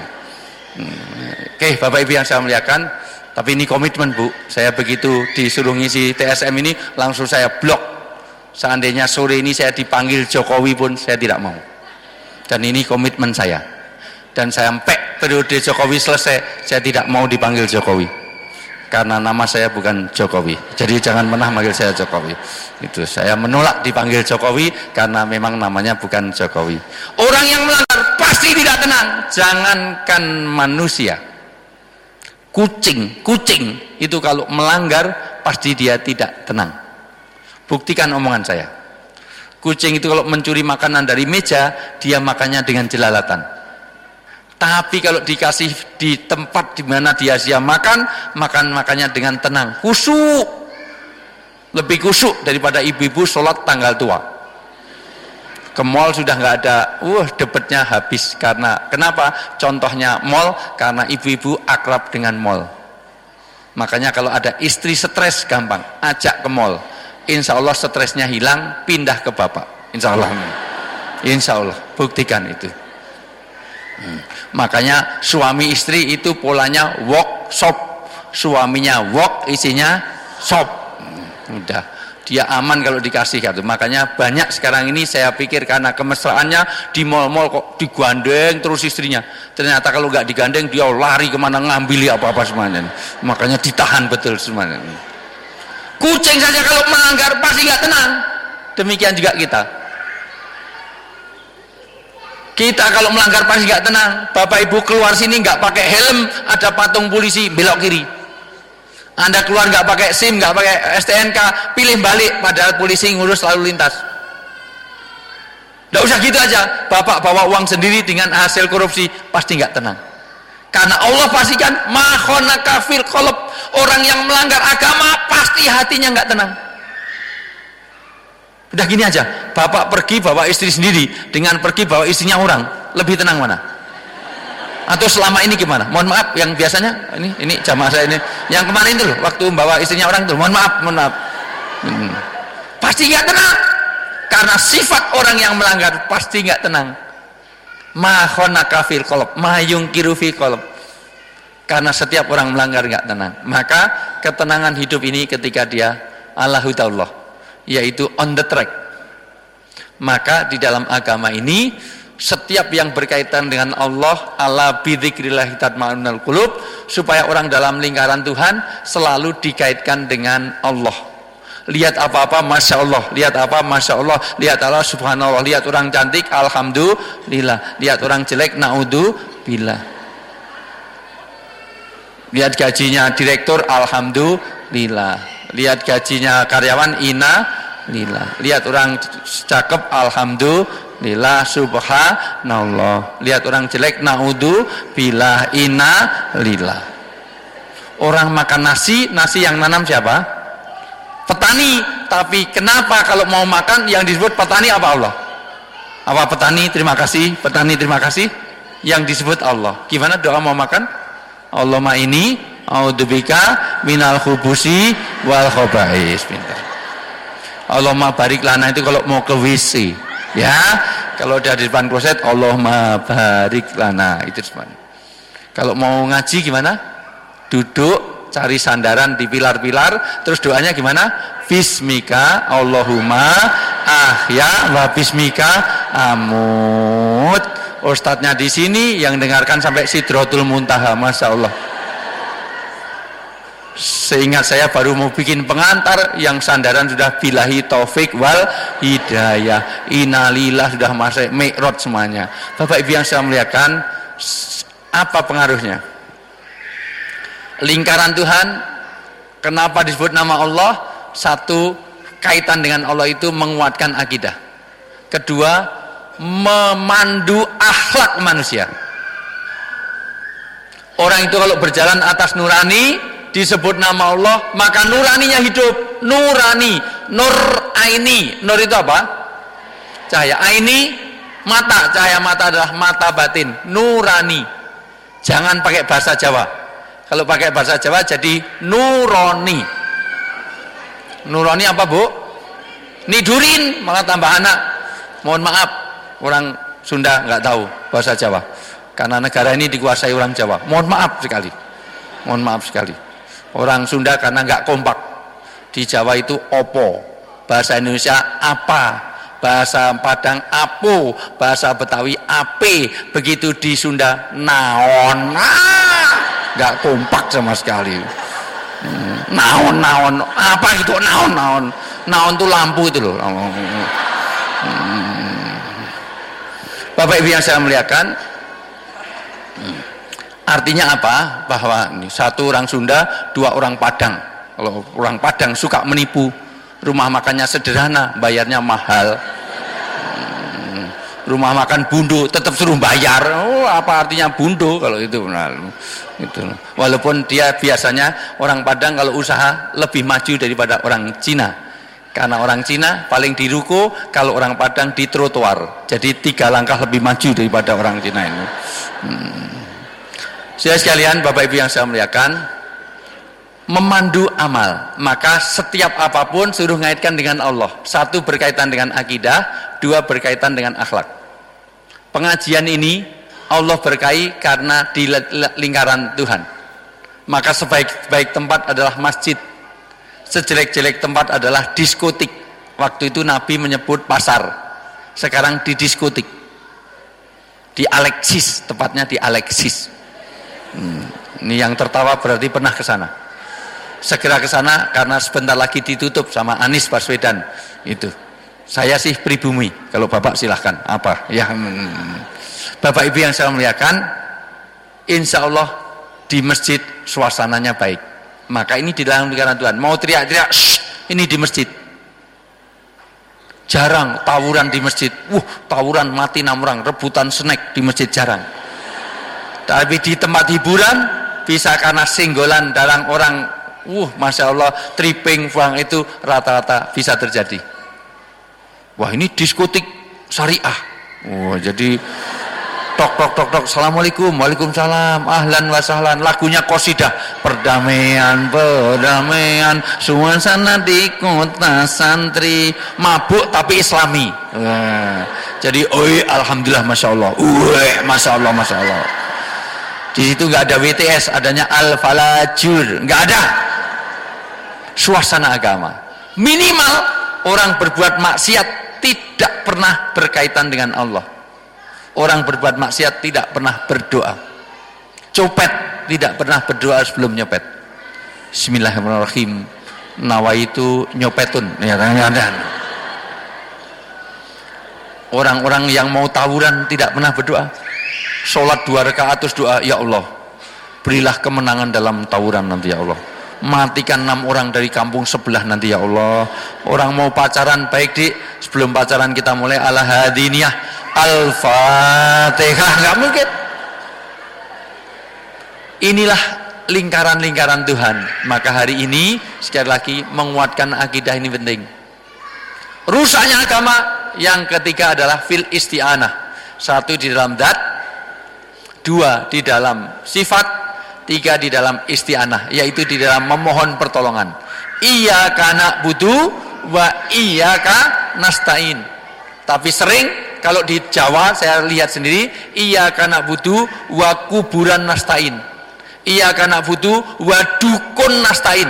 Speaker 1: Oke, Bapak Ibu yang saya muliakan, tapi ini komitmen Bu. Saya begitu disuruh ngisi TSM ini langsung saya blok. Seandainya sore ini saya dipanggil Jokowi pun saya tidak mau. Dan ini komitmen saya. Dan saya sampai periode Jokowi selesai, saya tidak mau dipanggil Jokowi. Karena nama saya bukan Jokowi. Jadi jangan pernah manggil saya Jokowi. Itu saya menolak dipanggil Jokowi karena memang namanya bukan Jokowi. Orang yang melanggar pasti tidak tenang. Jangankan manusia. Kucing itu kalau melanggar pasti dia tidak tenang. Buktikan omongan saya. Kucing itu kalau mencuri makanan dari meja, dia makannya dengan jelalatan. Tapi kalau dikasih di tempat di mana dia siap makannya dengan tenang, khusyuk. Lebih khusyuk daripada ibu-ibu sholat tanggal tua. Ke mall sudah nggak ada, debatnya habis. Kenapa? Contohnya mall, karena ibu-ibu akrab dengan mall. Makanya kalau ada istri stres gampang, ajak ke mall. Insya Allah stresnya hilang, pindah ke bapak. Insya Allah, buktikan itu. Makanya suami istri itu polanya walk shop. Suaminya walk, isinya shop. Udah, dia aman kalau dikasih kartu. Makanya banyak sekarang ini saya pikir karena kemesraannya di mall-mall kok digandeng terus istrinya. Ternyata kalau nggak digandeng dia lari kemana ngambil apa-apa semuanya. Makanya ditahan betul semuanya. Kucing saja kalau melanggar pasti nggak tenang. Demikian juga kita. Kita kalau melanggar pasti nggak tenang. Bapak ibu keluar sini nggak pakai helm, ada patung polisi belok kiri. Anda keluar nggak pakai SIM, nggak pakai STNK, pilih balik, padahal polisi ngurus lalu lintas. Nggak usah gitu aja. Bapak bawa uang sendiri dengan hasil korupsi, pasti nggak tenang. Karena Allah pastikan mahona kafir qolob. Orang yang melanggar agama pasti hatinya nggak tenang. Udah gini aja, bapak pergi bawa istri sendiri dengan pergi bawa istrinya orang, lebih tenang mana? Atau selama ini gimana? Mohon maaf, yang biasanya ini jamaah saya ini, yang kemarin itu loh, waktu bawa istrinya orang itu, mohon maaf. Pasti nggak tenang, karena sifat orang yang melanggar pasti nggak tenang. Mahona kafir qolob, mayung kirufi qolob. Karena setiap orang melanggar nggak tenang. Maka ketenangan hidup ini ketika dia Allahu ta'ala, yaitu on the track. Maka di dalam agama ini setiap yang berkaitan dengan Allah, ala bidzikrillah tatmainnul qulub, supaya orang dalam lingkaran Tuhan selalu dikaitkan dengan Allah. Lihat apa-apa Masya Allah, lihat apa Masya Allah, lihat Allah Subhanallah, lihat orang cantik Alhamdulillah, lihat orang jelek Naudzubillah, lihat gajinya direktur Alhamdulillah, lihat gajinya karyawan Innalillah, lihat orang cakep Alhamdulillah Subhanallah, lihat orang jelek Naudzubillah Innalillah. Orang makan nasi yang nanam siapa? Petani. Tapi kenapa kalau mau makan yang disebut petani apa Allah? Apa petani terima kasih, petani terima kasih, yang disebut Allah. Gimana doa mau makan? Allahumma ini a'udzubika minal khubusi wal khaba'is. Pintar. Allahumma barik lana itu kalau mau ke WC, ya. Kalau udah di depan kloset Allahumma barik lana itu semuanya. Kalau mau ngaji gimana? Duduk, cari sandaran di pilar-pilar, terus doanya gimana? Bismika Allahumma ahya wa bismika amut. Ustadznya di sini yang dengarkan sampai Sidratul Muntaha, Masya Allah. Seingat saya baru mau bikin pengantar yang sandaran sudah billahi taufik wal hidayah, innalillah sudah masuk mi'raj semuanya. Bapak Ibu yang saya muliakan, apa pengaruhnya? Lingkaran Tuhan, kenapa disebut nama Allah? Satu, kaitan dengan Allah itu menguatkan akidah. Kedua, memandu akhlak manusia. Orang itu kalau berjalan atas nurani, disebut nama Allah, maka nuraninya hidup. Nurani, nur aini. Nur itu apa? Cahaya. Aini, mata. Cahaya mata adalah mata batin. Nurani. Jangan pakai bahasa Jawa. Kalau pakai bahasa Jawa jadi nuroni. Nuroni apa, Bu? Nidurin, malah tambah anak. Mohon maaf, orang Sunda nggak tahu bahasa Jawa. Karena negara ini dikuasai orang Jawa. Mohon maaf sekali. Mohon maaf sekali. Orang Sunda karena nggak kompak. Di Jawa itu opo. Bahasa Indonesia apa. bahasa Padang apo, bahasa Betawi ape, begitu di Sunda naon. Nggak kompak sama sekali. Naon apa itu naon tuh lampu itu loh. Bapak Ibu yang saya muliakan, artinya apa? Bahwa ini satu orang Sunda, dua orang Padang. Kalau orang Padang suka menipu, rumah makannya sederhana, bayarnya mahal. Rumah makan bundo tetap suruh bayar. Oh, apa artinya bundo kalau itu? Nah, itu. Walaupun dia biasanya orang Padang kalau usaha lebih maju daripada orang Cina. Karena orang Cina paling di ruko, kalau orang Padang di trotoar. Jadi 3 langkah lebih maju daripada orang Cina ini. Saudara sekalian, Bapak Ibu yang saya muliakan, memandu amal, maka setiap apapun suruh ngaitkan dengan Allah. 1 berkaitan dengan akidah, 2 berkaitan dengan akhlak. Pengajian ini Allah berkahi karena di lingkaran Tuhan. Maka sebaik-baik tempat adalah masjid, sejelek-jelek tempat adalah diskotik. Waktu itu Nabi menyebut pasar, sekarang di diskotik, di Alexis, tepatnya di Alexis. Ini yang tertawa berarti pernah ke sana. Segera ke sana karena sebentar lagi ditutup sama Anies Baswedan itu. Saya sih pribumi, kalau Bapak silahkan. Apa? Ya, Bapak Ibu yang saya muliakan, insya Allah di masjid suasananya baik. Maka ini di dalam lingkaran Tuhan. Mau teriak-teriak, ini di masjid. Jarang tawuran di masjid. Tawuran mati 6 orang, rebutan snack di masjid jarang. Tapi di tempat hiburan bisa karena senggolan dalam orang. Masya Allah, tripping buang itu rata-rata bisa terjadi. Wah, ini diskotik syariah. Jadi tok, assalamualaikum, waalaikumsalam, ahlan wa sahlan, lagunya qasidah, perdamaian, suasana di kota santri, mabuk tapi islami. Jadi, alhamdulillah, masya Allah, masya Allah. Di situ nggak ada WTS, adanya al-falajur, nggak ada. Suasana agama. Minimal orang berbuat maksiat tidak pernah berkaitan dengan Allah. Orang berbuat maksiat tidak pernah berdoa. Copet tidak pernah berdoa sebelum nyopet. Bismillahirrahmanirrahim. Nawaitu nyopetun. Orang-orang yang mau tawuran tidak pernah berdoa. Sholat 2 rakaat terus doa, ya Allah, berilah kemenangan dalam tawuran nanti ya Allah. Matikan 6 orang dari kampung sebelah nanti ya Allah. Orang mau pacaran baik sebelum pacaran kita mulai ala hadiniyah al-fatihah, nggak mungkin. Inilah lingkaran-lingkaran Tuhan. Maka hari ini sekali lagi menguatkan akidah ini penting. Rusaknya agama yang ketiga adalah fil isti'anah. 1 di dalam zat, 2 di dalam sifat, 3 di dalam isti'anah, yaitu di dalam memohon pertolongan. Iyyaka na'budu wa iyyaka nasta'in. Tapi sering kalau di Jawa saya lihat sendiri, iyyaka na'budu wa kuburan nasta'in. Iyyaka na'budu wa dukun nasta'in.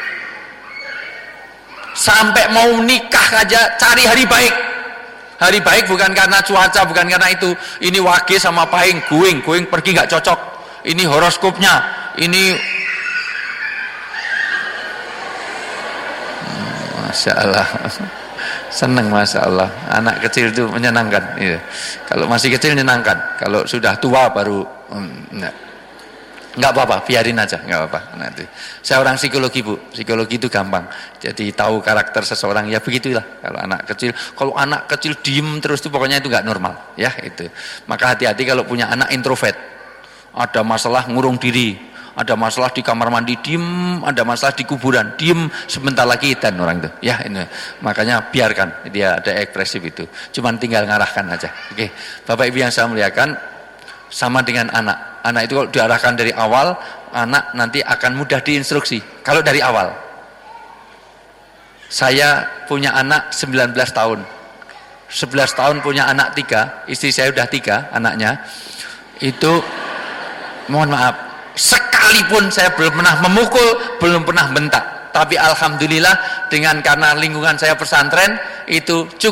Speaker 1: Sampai mau nikah aja cari hari baik. Hari baik bukan karena cuaca, bukan karena itu. Ini wage sama pahing, going pergi nggak cocok. Ini horoskopnya, ini Masya Allah, seneng Masya Allah. Anak kecil itu menyenangkan, iya. Kalau masih kecil menyenangkan, kalau sudah tua baru nggak apa-apa, biarin aja, nggak apa-apa. Nanti saya orang psikologi Bu, psikologi itu gampang. Jadi tahu karakter seseorang, ya begitulah. Kalau anak kecil diem terus itu pokoknya itu nggak normal, ya itu. Maka hati-hati kalau punya anak introvert. Ada masalah ngurung diri, ada masalah di kamar mandi diem, ada masalah di kuburan diem, sebentar lagi dan orang itu, ya ini. Makanya biarkan dia ada ekspresif itu, cuman tinggal ngarahkan aja. Oke, Bapak Ibu yang saya muliakan, sama dengan anak itu kalau diarahkan dari awal, anak nanti akan mudah diinstruksi. Kalau dari awal, saya punya anak 19 tahun, 11 tahun punya anak 3, istri saya udah 3 anaknya, itu mohon maaf, sekalipun saya belum pernah memukul, belum pernah bentak. Tapi alhamdulillah karena lingkungan saya pesantren itu cukup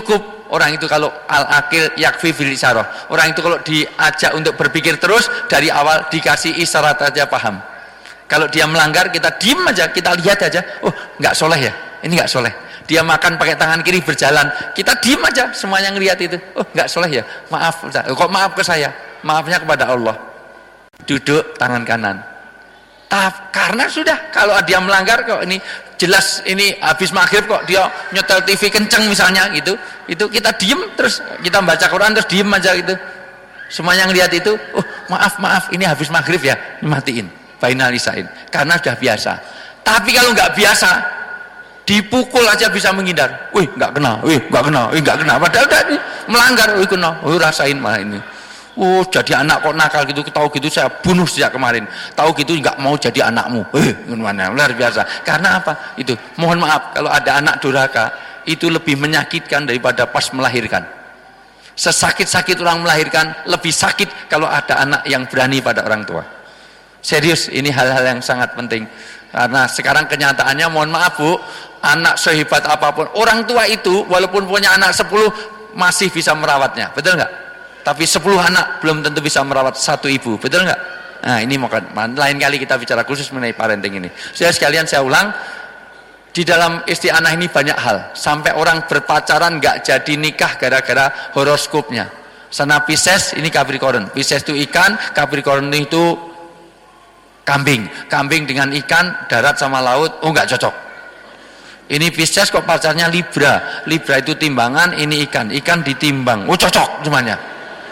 Speaker 1: Orang itu kalau al-akil yakfi bil isyarah. Orang itu kalau diajak untuk berpikir terus dari awal dikasih isyarat aja paham. Kalau dia melanggar kita diem aja, kita lihat aja, oh nggak soleh ya, ini nggak soleh. Dia makan pakai tangan kiri berjalan, kita diem aja, semuanya ngelihat itu, oh nggak soleh ya, maaf. Kok maaf ke saya? Maafnya kepada Allah. Duduk tangan kanan. Karena sudah kalau dia melanggar kok ini jelas ini habis maghrib kok dia nyetel TV kenceng misalnya gitu, itu kita diem terus kita baca Quran terus diem aja gitu, semuanya ngelihat itu, oh maaf ini habis maghrib ya, matiin, finalisain karena sudah biasa. Tapi kalau nggak biasa dipukul aja bisa menghindar, nggak kena, padahal udah melanggar, kena, rasain malah ini. Oh jadi anak kok nakal gitu, tahu gitu saya bunuh sejak kemarin, tahu gitu nggak mau jadi anakmu, gimana, luar biasa. Karena apa? Itu mohon maaf kalau ada anak durhaka itu lebih menyakitkan daripada pas melahirkan. Sesakit-sakit orang melahirkan lebih sakit kalau ada anak yang berani pada orang tua. Serius, ini hal-hal yang sangat penting. Karena sekarang kenyataannya mohon maaf Bu, anak sehebat apapun orang tua itu walaupun punya anak 10 masih bisa merawatnya, betul nggak? Tapi 10 anak belum tentu bisa merawat satu ibu, betul nggak? Nah ini lain kali kita bicara khusus mengenai parenting ini. Sudah sekalian saya ulang, di dalam isti'anah ini banyak hal, sampai orang berpacaran nggak jadi nikah gara-gara horoskopnya. Sana Pisces, ini Capricorn. Pisces itu ikan, Capricorn itu kambing. Kambing dengan ikan, darat sama laut, oh nggak cocok. Ini Pisces kok pacarnya Libra. Libra itu timbangan, ini ikan. Ikan ditimbang, oh cocok semuanya.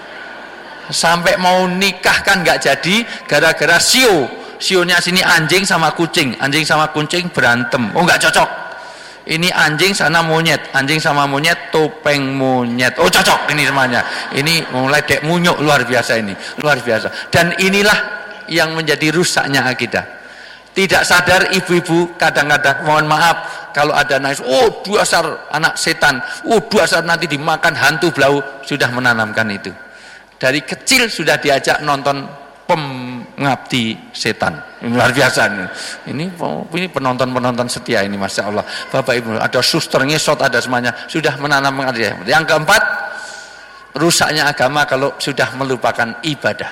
Speaker 1: Sampai mau nikah kan nggak jadi gara-gara sionya sini anjing sama kucing berantem, oh nggak cocok. Ini anjing sana monyet, anjing sama monyet topeng monyet, oh cocok ini semuanya. Ini mulai dek munyuk, luar biasa ini, luar biasa. Dan inilah yang menjadi rusaknya akidah. Tidak sadar ibu-ibu kadang-kadang mohon maaf kalau ada nangis, oh dasar anak setan, oh dasar nanti dimakan hantu blau, sudah menanamkan itu. Dari kecil sudah diajak nonton Pengabdi Setan, luar biasa ini penonton setia ini, masya Allah. Bapak Ibu, ada suster ngesot, ada semuanya, sudah menanamkan dia. Yang keempat, rusaknya agama kalau sudah melupakan ibadah.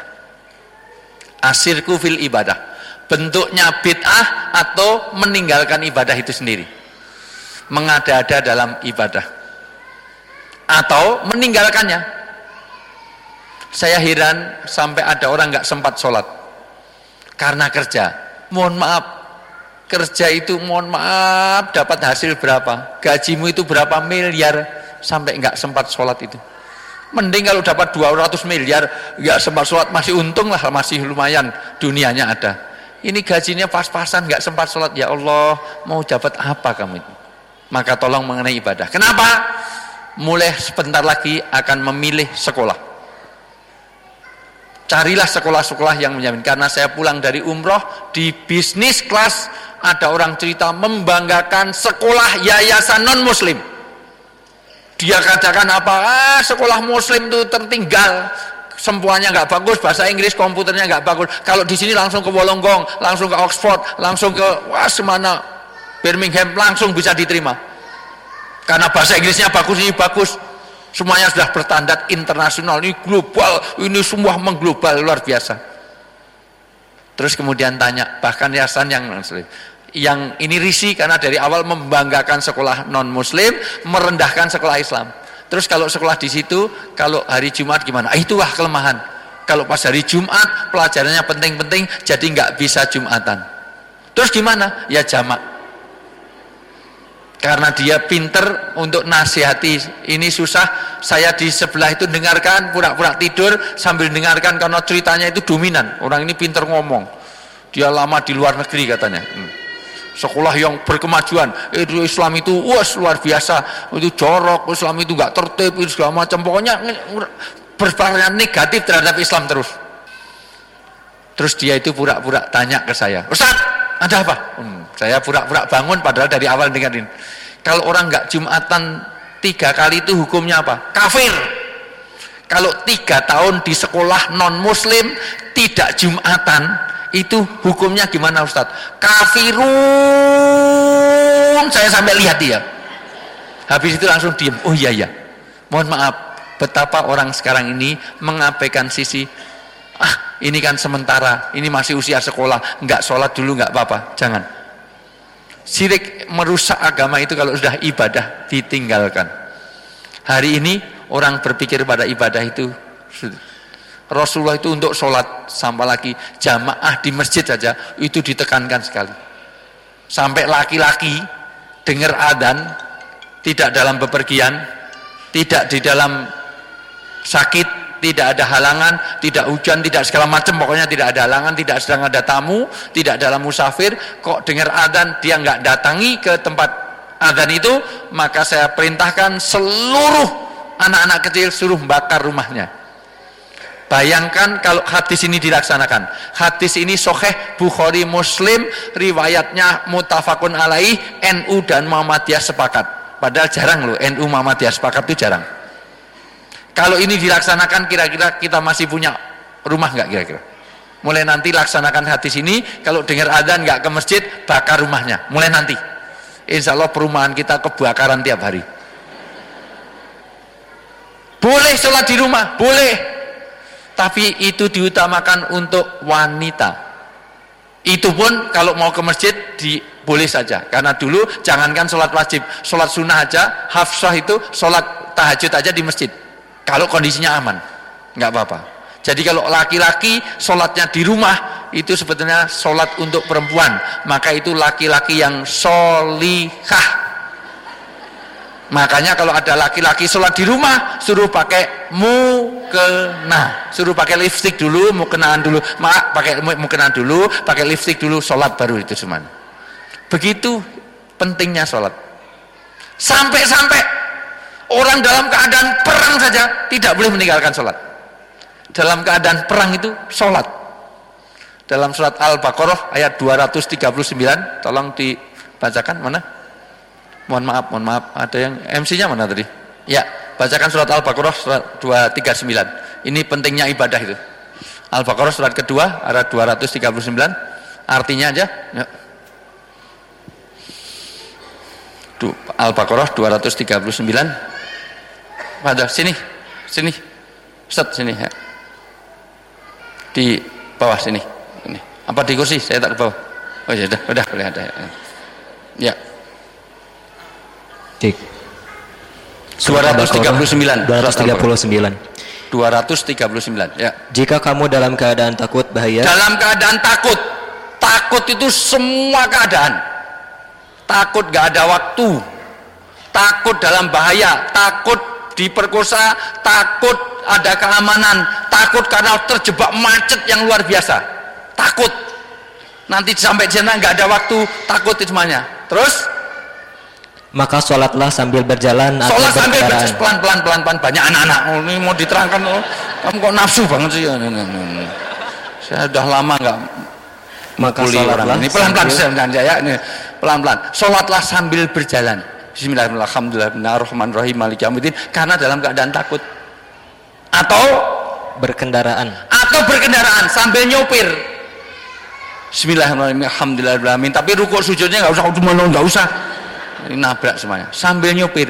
Speaker 1: Asyirku fil ibadah, bentuknya bid'ah atau meninggalkan ibadah itu sendiri, mengada-ada dalam ibadah atau meninggalkannya. Saya heran sampai ada orang nggak sempat sholat karena kerja. Mohon maaf, kerja itu mohon maaf dapat hasil berapa, gajimu itu berapa miliar sampai nggak sempat sholat itu. Mending kalau dapat 200 miliar nggak sempat sholat masih untung lah, masih lumayan dunianya ada. Ini gajinya pas-pasan nggak sempat sholat, ya Allah mau dapat apa kamu itu? Maka tolong mengenai ibadah. Kenapa? Mulai sebentar lagi akan memilih sekolah. Carilah sekolah-sekolah yang menjamin. Karena saya pulang dari umroh di bisnis kelas ada orang cerita membanggakan sekolah yayasan non muslim. Dia katakan apa? Sekolah muslim itu tertinggal, sempuannya nggak bagus, bahasa Inggris komputernya nggak bagus. Kalau di sini langsung ke Wollongong, langsung ke Oxford, langsung ke semana Birmingham, langsung bisa diterima. Karena bahasa Inggrisnya bagus, ini bagus. Semuanya sudah berstandar internasional, ini global, ini semua mengglobal, luar biasa. Terus kemudian tanya, bahkan yayasan yang ini risih karena dari awal membanggakan sekolah non muslim, merendahkan sekolah Islam. Terus kalau sekolah di situ, kalau hari Jumat gimana? Itulah kelemahan. Kalau pas hari Jumat pelajarannya penting-penting, jadi nggak bisa Jumatan. Terus gimana? Ya jamak. Karena dia pinter untuk nasihati, ini susah, saya di sebelah itu dengarkan, pura-pura tidur sambil dengarkan karena ceritanya itu dominan. Orang ini pinter ngomong, dia lama di luar negeri katanya. Sekolah yang berkemajuan, itu Islam itu luar biasa, itu jorok, Islam itu gak tertib, itu segala macam, pokoknya berpandangan negatif terhadap Islam terus. Terus dia itu pura-pura tanya ke saya, Ustaz, ada apa? Saya pura-pura bangun padahal dari awal dengerin. Kalau orang nggak Jumatan 3 kali itu hukumnya apa? Kafir. Kalau 3 tahun di sekolah non muslim tidak Jumatan, itu hukumnya gimana Ustaz? Kafirun. Saya sampai lihat dia. Habis itu langsung diem. Oh iya. Mohon maaf, betapa orang sekarang ini mengabaikan sisi ini kan sementara, ini masih usia sekolah, enggak sholat dulu enggak apa-apa. Jangan. Syirik merusak agama itu kalau sudah ibadah ditinggalkan. Hari ini orang berpikir pada ibadah itu, Rasulullah itu untuk sholat, sampai lagi jamaah di masjid saja itu ditekankan sekali. Sampai laki-laki dengar adzan tidak dalam bepergian, tidak di dalam sakit, tidak ada halangan, tidak hujan, tidak segala macam, pokoknya tidak ada halangan, tidak sedang ada tamu, tidak dalam musafir, kok dengar adzan dia nggak datangi ke tempat adzan itu, maka saya perintahkan seluruh anak-anak kecil suruh bakar rumahnya. Bayangkan kalau hadis ini dilaksanakan. Hadis ini sahih Bukhari Muslim, riwayatnya muttafaqun alaih, NU dan Muhammadiyah sepakat. Padahal jarang loh NU Muhammadiyah sepakat itu jarang. Kalau ini dilaksanakan, kira-kira kita masih punya rumah nggak kira-kira? Mulai nanti laksanakan hadis ini, kalau dengar adzan nggak ke masjid, bakar rumahnya. Mulai nanti, insya Allah perumahan kita kebakaran tiap hari. Boleh sholat di rumah, boleh. Tapi itu diutamakan untuk wanita. Itu pun kalau mau ke masjid boleh saja. Karena dulu jangankan sholat wajib, sholat sunnah aja, Hafsah itu sholat tahajud aja di masjid. Kalau kondisinya aman, nggak apa-apa. Jadi kalau laki-laki sholatnya di rumah, itu sebetulnya sholat untuk perempuan. Maka itu laki-laki yang sholihah. Makanya kalau ada laki-laki sholat di rumah, suruh pakai mukena, suruh pakai lipstik dulu, mukenaan dulu, pakai mukenaan dulu, pakai lipstik dulu, sholat baru itu semuanya. Begitu pentingnya sholat. Sampai-sampai orang dalam keadaan perang saja tidak boleh meninggalkan sholat. Dalam keadaan perang itu sholat. Dalam surat Al-Baqarah ayat 239, tolong dibacakan mana? Mohon maaf, ada yang MC-nya mana tadi? Ya, bacakan surat Al-Baqarah surat 239. Ini pentingnya ibadah itu. Al-Baqarah surat kedua ayat 239. Artinya aja. Ya. Al-Baqarah 239. Pada sini. Ustaz sini ya. Di bawah sini. Ini. Apa di kursi? Saya tak ke bawah. Oh ya udah boleh ada. Ya.
Speaker 2: Cik.
Speaker 1: 239 ya.
Speaker 2: Jika kamu dalam keadaan takut bahaya.
Speaker 1: Dalam keadaan takut itu semua keadaan. Takut gak ada waktu, takut dalam bahaya, takut diperkosa, takut ada keamanan, takut karena terjebak macet yang luar biasa, takut nanti sampai sana gak ada waktu, takut itu semuanya. Terus
Speaker 2: maka sholatlah sambil berjalan atau
Speaker 1: sholat sambil berjalan, pelan-pelan. Banyak anak-anak, ini mau diterangkan, kamu kok nafsu banget sih. Saya udah lama nggak mukuli orang ini. Pelan-pelan sholatlah sambil berjalan. Bismillahirrahmanirrahim, maliki yaumiddin. Karena dalam keadaan takut atau berkendaraan sambil nyopir. Bismillahirrahmanirrahim, alhamdulillahirrahmanirrahim. Tapi rukuk sujudnya nggak usah. Ini nabrak semuanya sambil nyopir.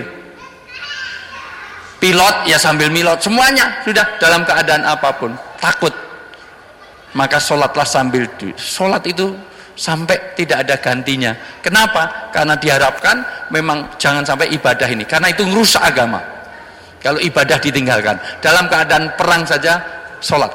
Speaker 1: Pilot ya sambil milot, semuanya sudah dalam keadaan apapun takut. Maka sholatlah sambil sholat itu sampai tidak ada gantinya. Kenapa? Karena diharapkan memang jangan sampai ibadah ini, karena itu merusak agama. Kalau ibadah ditinggalkan dalam keadaan perang saja sholat.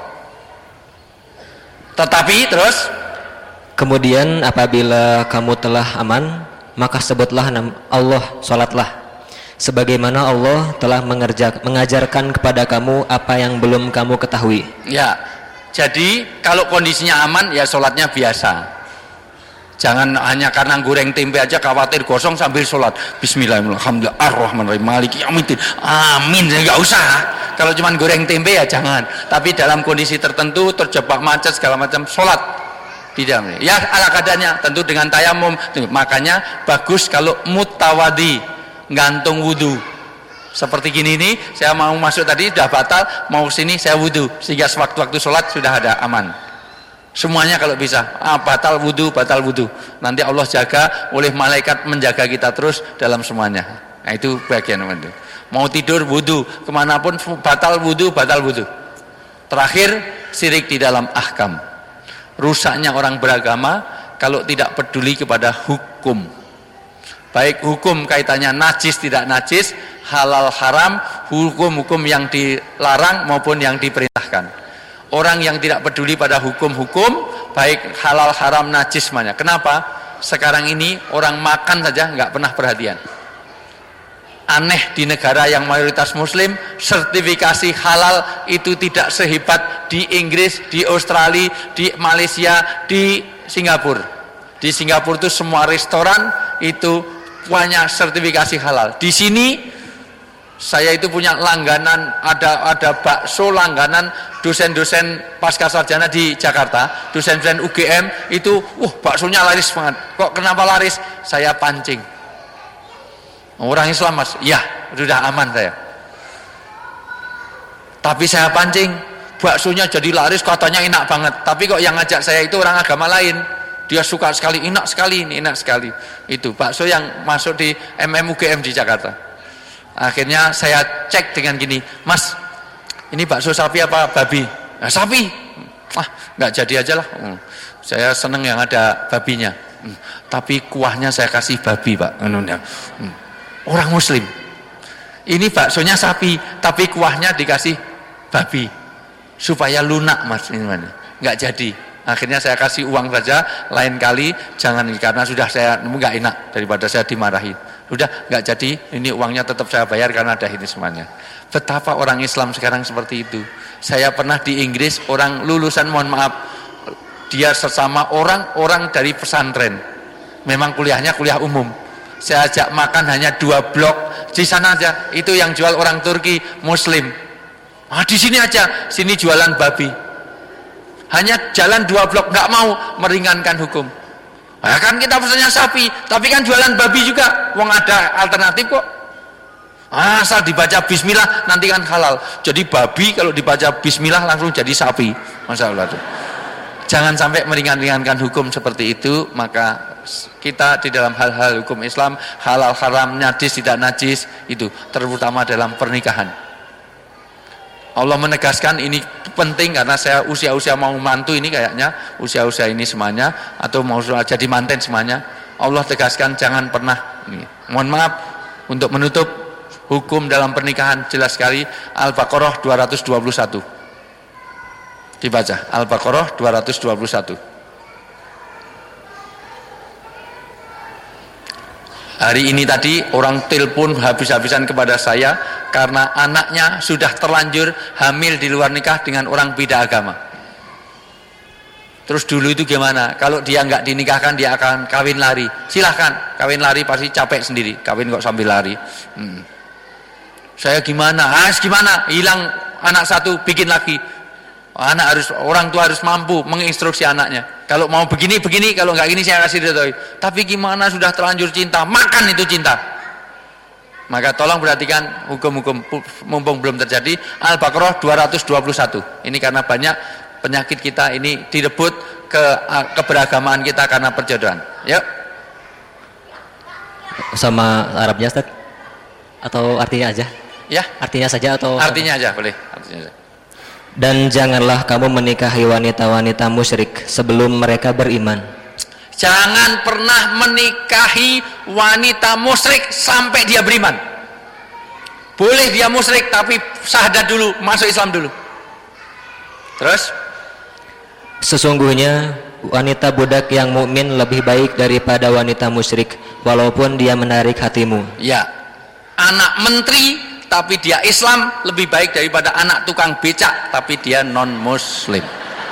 Speaker 1: Tetapi terus
Speaker 2: kemudian apabila kamu telah aman, maka sebutlah nama Allah, sholatlah sebagaimana Allah telah mengajarkan kepada kamu apa yang belum kamu ketahui. Ya,
Speaker 1: jadi kalau kondisinya aman ya sholatnya biasa. Jangan hanya karena goreng tempe aja khawatir gosong sambil sholat. Bismillahirrahmanirrahim, maliki yaumiddin, amin. Nggak usah. Kalau cuma goreng tempe ya jangan. Tapi dalam kondisi tertentu terjebak macet segala macam, sholat. Tidak, ya ala kadarnya, tentu dengan tayamum. Makanya bagus kalau mutawadi, gantung wudu. Seperti gini nih, saya mau masuk tadi sudah batal, mau sini saya wudu, sehingga sewaktu-waktu sholat sudah ada aman. Semuanya kalau bisa, batal wudu. Nanti Allah jaga, oleh malaikat menjaga kita terus dalam semuanya. Nah itu bagian itu. Mau tidur wudu, kemanapun batal wudu. Terakhir syirik di dalam ahkam. Rusaknya orang beragama kalau tidak peduli kepada hukum. Baik hukum kaitannya najis tidak najis, halal haram, hukum-hukum yang dilarang maupun yang diperintahkan. Orang yang tidak peduli pada hukum-hukum, baik halal haram najis semuanya. Kenapa? Sekarang ini orang makan saja nggak pernah perhatian. Aneh di negara yang mayoritas muslim, sertifikasi halal itu tidak sehebat di Inggris, di Australia, di Malaysia, di Singapura. Di Singapura itu semua restoran itu punya sertifikasi halal. Di sini saya itu punya langganan, ada bakso langganan dosen-dosen pasca sarjana di Jakarta, dosen-dosen UGM itu, baksonya laris banget. Kok kenapa laris? Saya pancing. Orang Islam mas, ya sudah aman saya. Tapi saya pancing, baksonya jadi laris, katanya enak banget. Tapi kok yang ngajak saya itu orang agama lain. Dia suka sekali, enak sekali, ini enak sekali. Itu bakso yang masuk di MMUGM di Jakarta. Akhirnya saya cek dengan gini, mas, ini bakso sapi apa babi? Nah, sapi. Nggak jadi aja lah. Saya seneng yang ada babinya. Tapi kuahnya saya kasih babi, pak. Orang muslim. Ini baksonya sapi, tapi kuahnya dikasih babi. Supaya lunak mas, ini mana? Nggak jadi. Akhirnya saya kasih uang saja, lain kali jangan, karena sudah saya nggak enak daripada saya dimarahi. Sudah nggak jadi, ini uangnya tetap saya bayar karena ada ini semuanya. Betapa orang Islam sekarang seperti itu. Saya pernah di Inggris, orang lulusan, mohon maaf, dia sesama orang dari pesantren. Memang kuliahnya kuliah umum. Saya ajak makan hanya 2 blok di sana aja. Itu yang jual orang Turki Muslim. Di sini aja, sini jualan babi. Hanya jalan 2 blok, nggak mau meringankan hukum. Nah, kan kita pesannya sapi, tapi kan jualan babi juga. Wong ada alternatif kok. Asal dibaca bismillah nanti kan halal. Jadi babi kalau dibaca bismillah langsung jadi sapi. Masya Allah tuh. Jangan sampai meringankan hukum seperti itu. Maka kita di dalam hal-hal hukum Islam, halal haram, najis tidak najis, itu terutama dalam pernikahan. Allah menegaskan ini penting karena saya usia-usia mau mantu ini, kayaknya usia-usia ini semuanya, atau mau jadi manten semuanya, Allah tegaskan jangan pernah ini. Mohon maaf, untuk menutup hukum dalam pernikahan jelas sekali, Al-Baqarah 221 dibaca, Al-Baqarah 221. Hari ini tadi orang telepon habis-habisan kepada saya karena anaknya sudah terlanjur hamil di luar nikah dengan orang beda agama. Terus dulu itu gimana? Kalau dia nggak dinikahkan dia akan kawin lari. Silahkan kawin lari, pasti capek sendiri. Kawin kok sambil lari. Saya gimana? Gimana? Hilang anak satu, bikin lagi. Orang tua harus mampu menginstruksi anaknya. Kalau mau begini, kalau nggak gini saya kasih ridhoi. Tapi gimana, sudah terlanjur cinta, makan itu cinta. Maka tolong perhatikan hukum-hukum mumpung belum terjadi. Al-Baqarah 221. Ini karena banyak penyakit kita ini direbut keberagamaan kita karena perjodohan. Yuk.
Speaker 2: Sama Arabnya Ustaz? Atau artinya aja?
Speaker 1: Ya.
Speaker 2: Artinya saja atau?
Speaker 1: Artinya aja, boleh. Artinya aja.
Speaker 2: Dan janganlah kamu menikahi wanita-wanita musyrik sebelum mereka beriman.
Speaker 1: Jangan pernah menikahi wanita musyrik sampai dia beriman. Boleh dia musyrik tapi syahadat dulu, masuk Islam dulu. Terus?
Speaker 2: Sesungguhnya wanita budak yang mukmin lebih baik daripada wanita musyrik, walaupun dia menarik hatimu.
Speaker 1: Ya, anak menteri tapi dia Islam lebih baik daripada anak tukang becak tapi dia non muslim.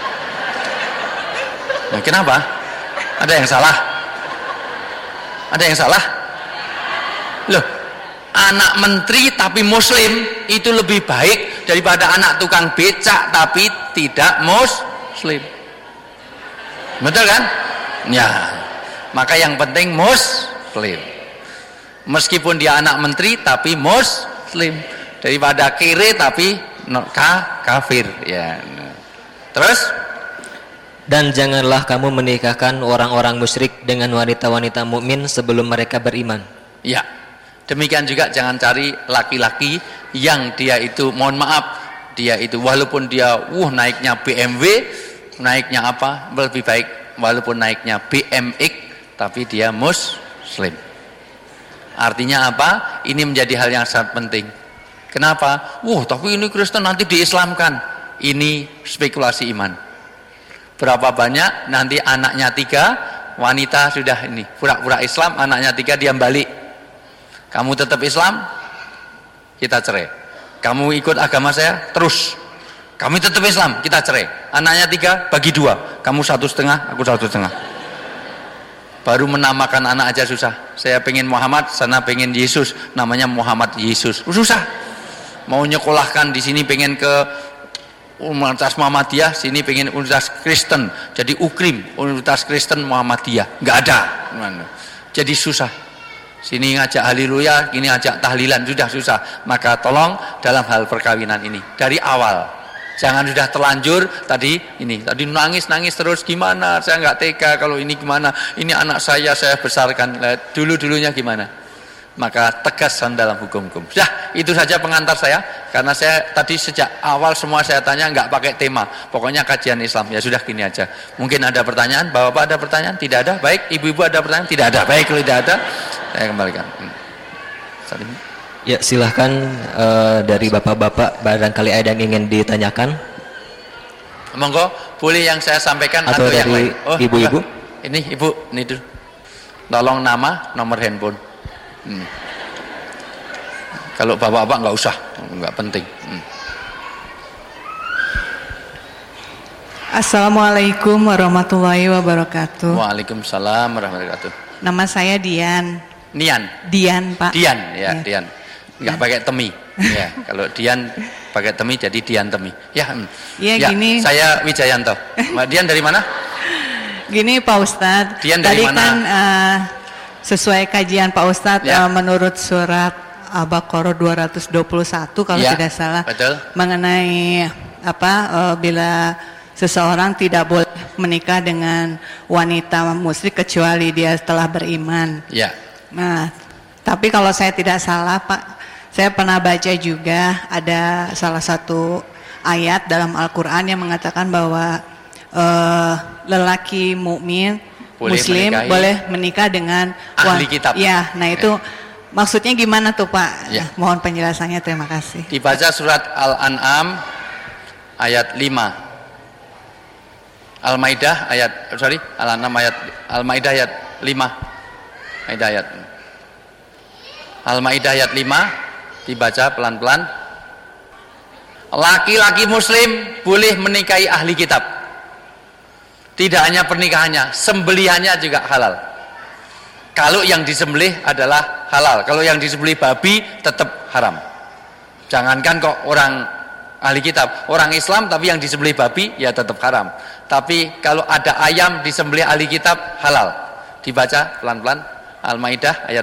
Speaker 1: Nah, kenapa? Ada yang salah? Ada yang salah? Loh, anak menteri tapi muslim itu lebih baik daripada anak tukang becak tapi tidak muslim. Betul kan? Ya. Maka yang penting muslim. Meskipun dia anak menteri tapi muslim, daripada kere tapi kafir ya. Terus,
Speaker 2: dan janganlah kamu menikahkan orang-orang musyrik dengan wanita-wanita mukmin sebelum mereka beriman.
Speaker 1: Ya, Demikian juga jangan cari laki-laki yang dia itu, mohon maaf, dia itu walaupun dia naiknya BMW, naiknya apa, lebih baik walaupun naiknya BMX, tapi dia muslim. Artinya apa? Ini menjadi hal yang sangat penting. Kenapa? Tapi ini Kristen nanti diislamkan. Ini spekulasi iman. Berapa banyak nanti anaknya 3, wanita sudah ini pura-pura Islam, anaknya 3 dia balik. Kamu tetap Islam, kita cerai. Kamu ikut agama saya, terus. Kami tetap Islam, kita cerai. Anaknya 3, bagi 2. Kamu 1,5, aku 1,5. Baru menamakan anak aja susah. Saya pengen Muhammad, sana pengen Yesus. Namanya Muhammad Yesus. Susah. Mau nyekolahkan di sini pengen ke Universitas Muhammadiyah, sini pengen Universitas Kristen. Jadi UKRIM, Universitas Kristen Muhammadiyah. Nggak ada. Jadi susah. Sini ngajak haleluya, gini ngajak tahlilan, sudah susah. Maka tolong dalam hal perkawinan ini dari awal, jangan sudah terlanjur tadi nangis terus, gimana saya nggak tega kalau ini, gimana ini anak saya besarkan, dulunya gimana. Maka tegaskan dalam hukum-hukum. Sudah, itu saja pengantar saya, karena saya tadi sejak awal semua saya tanya nggak pakai tema, pokoknya kajian Islam. Ya sudah, gini aja. Mungkin ada pertanyaan, Bapak ada pertanyaan? Tidak ada? Baik. Ibu-ibu ada pertanyaan? Tidak ada? Baik, kalau tidak ada saya kembalikan.
Speaker 2: Ya, silahkan dari bapak-bapak, barangkali ada yang ingin ditanyakan.
Speaker 1: Monggo, boleh yang saya sampaikan
Speaker 2: atau
Speaker 1: yang
Speaker 2: dari
Speaker 1: lain.
Speaker 2: ibu-ibu.
Speaker 1: Ini ibu, ini dulu. Tolong nama, nomor handphone. Kalau bapak-bapak nggak usah, nggak penting.
Speaker 3: Assalamualaikum warahmatullahi wabarakatuh.
Speaker 1: Waalaikumsalam warahmatullahi wabarakatuh.
Speaker 3: Nama saya Dian.
Speaker 1: Dian,
Speaker 3: Pak.
Speaker 1: Dian, ya. Dian. Nggak pakai temi. Ya, kalau Dian pakai temi jadi Dian temi. Ya,
Speaker 3: gini.
Speaker 1: Saya Wijayanto. Mbak Dian dari mana?
Speaker 3: Gini Pak Ustadz.
Speaker 1: Dian dari
Speaker 3: tadi
Speaker 1: mana?
Speaker 3: Kan sesuai kajian Pak Ustadz, menurut surat Al-Baqarah 221 kalau tidak salah,
Speaker 1: betul.
Speaker 3: Mengenai bila seseorang tidak boleh menikah dengan wanita musyrik kecuali dia telah beriman.
Speaker 1: Ya.
Speaker 3: Nah, tapi kalau saya tidak salah Pak, saya pernah baca juga ada salah satu ayat dalam Al-Quran yang mengatakan bahwa lelaki mukmin Muslim boleh menikah dengan
Speaker 1: ahli kitab.
Speaker 3: Ya, nah itu maksudnya gimana tuh Pak? Ya. Mohon penjelasannya, terima kasih.
Speaker 1: Dibaca surat Al-An'am ayat 5. Al-Maidah Al-An'am ayat Al-Maidah ayat 5. Al-Maidah ayat 5 dibaca pelan-pelan. Laki-laki muslim boleh menikahi ahli kitab. Tidak hanya pernikahannya, sembelihannya juga halal. Kalau yang disembelih adalah halal, kalau yang disembelih babi tetap haram. Jangankan kok orang ahli kitab, orang Islam tapi yang disembelih babi ya tetap haram. Tapi kalau ada ayam disembelih ahli kitab halal. Dibaca pelan-pelan Al-Maidah ayat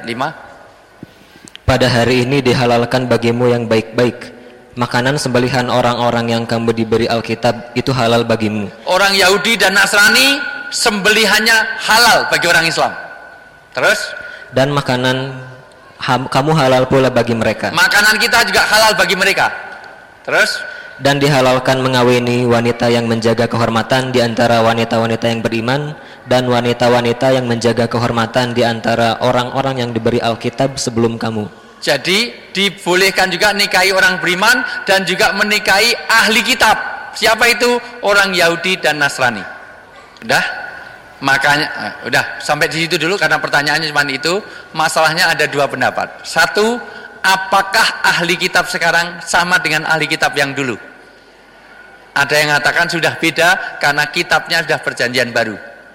Speaker 1: 5.
Speaker 2: Pada hari ini dihalalkan bagimu yang baik-baik. Makanan sembelihan orang-orang yang kamu diberi Alkitab itu halal bagimu.
Speaker 1: Orang Yahudi dan Nasrani sembelihannya halal bagi orang Islam. Terus?
Speaker 2: Dan makanan kamu halal pula bagi mereka.
Speaker 1: Makanan kita juga halal bagi mereka. Terus?
Speaker 2: Dan dihalalkan mengawini wanita yang menjaga kehormatan di antara wanita-wanita yang beriman, dan wanita-wanita yang menjaga kehormatan di antara orang-orang yang diberi Alkitab sebelum kamu.
Speaker 1: Jadi dibolehkan juga nikahi orang beriman dan juga menikahi ahli kitab. Siapa itu? Orang Yahudi dan Nasrani. Udah? Makanya udah sampai di situ dulu karena pertanyaannya cuma itu. Masalahnya ada dua pendapat. Satu, apakah ahli kitab sekarang sama dengan ahli kitab yang dulu? Ada yang mengatakan sudah beda karena kitabnya sudah perjanjian baru.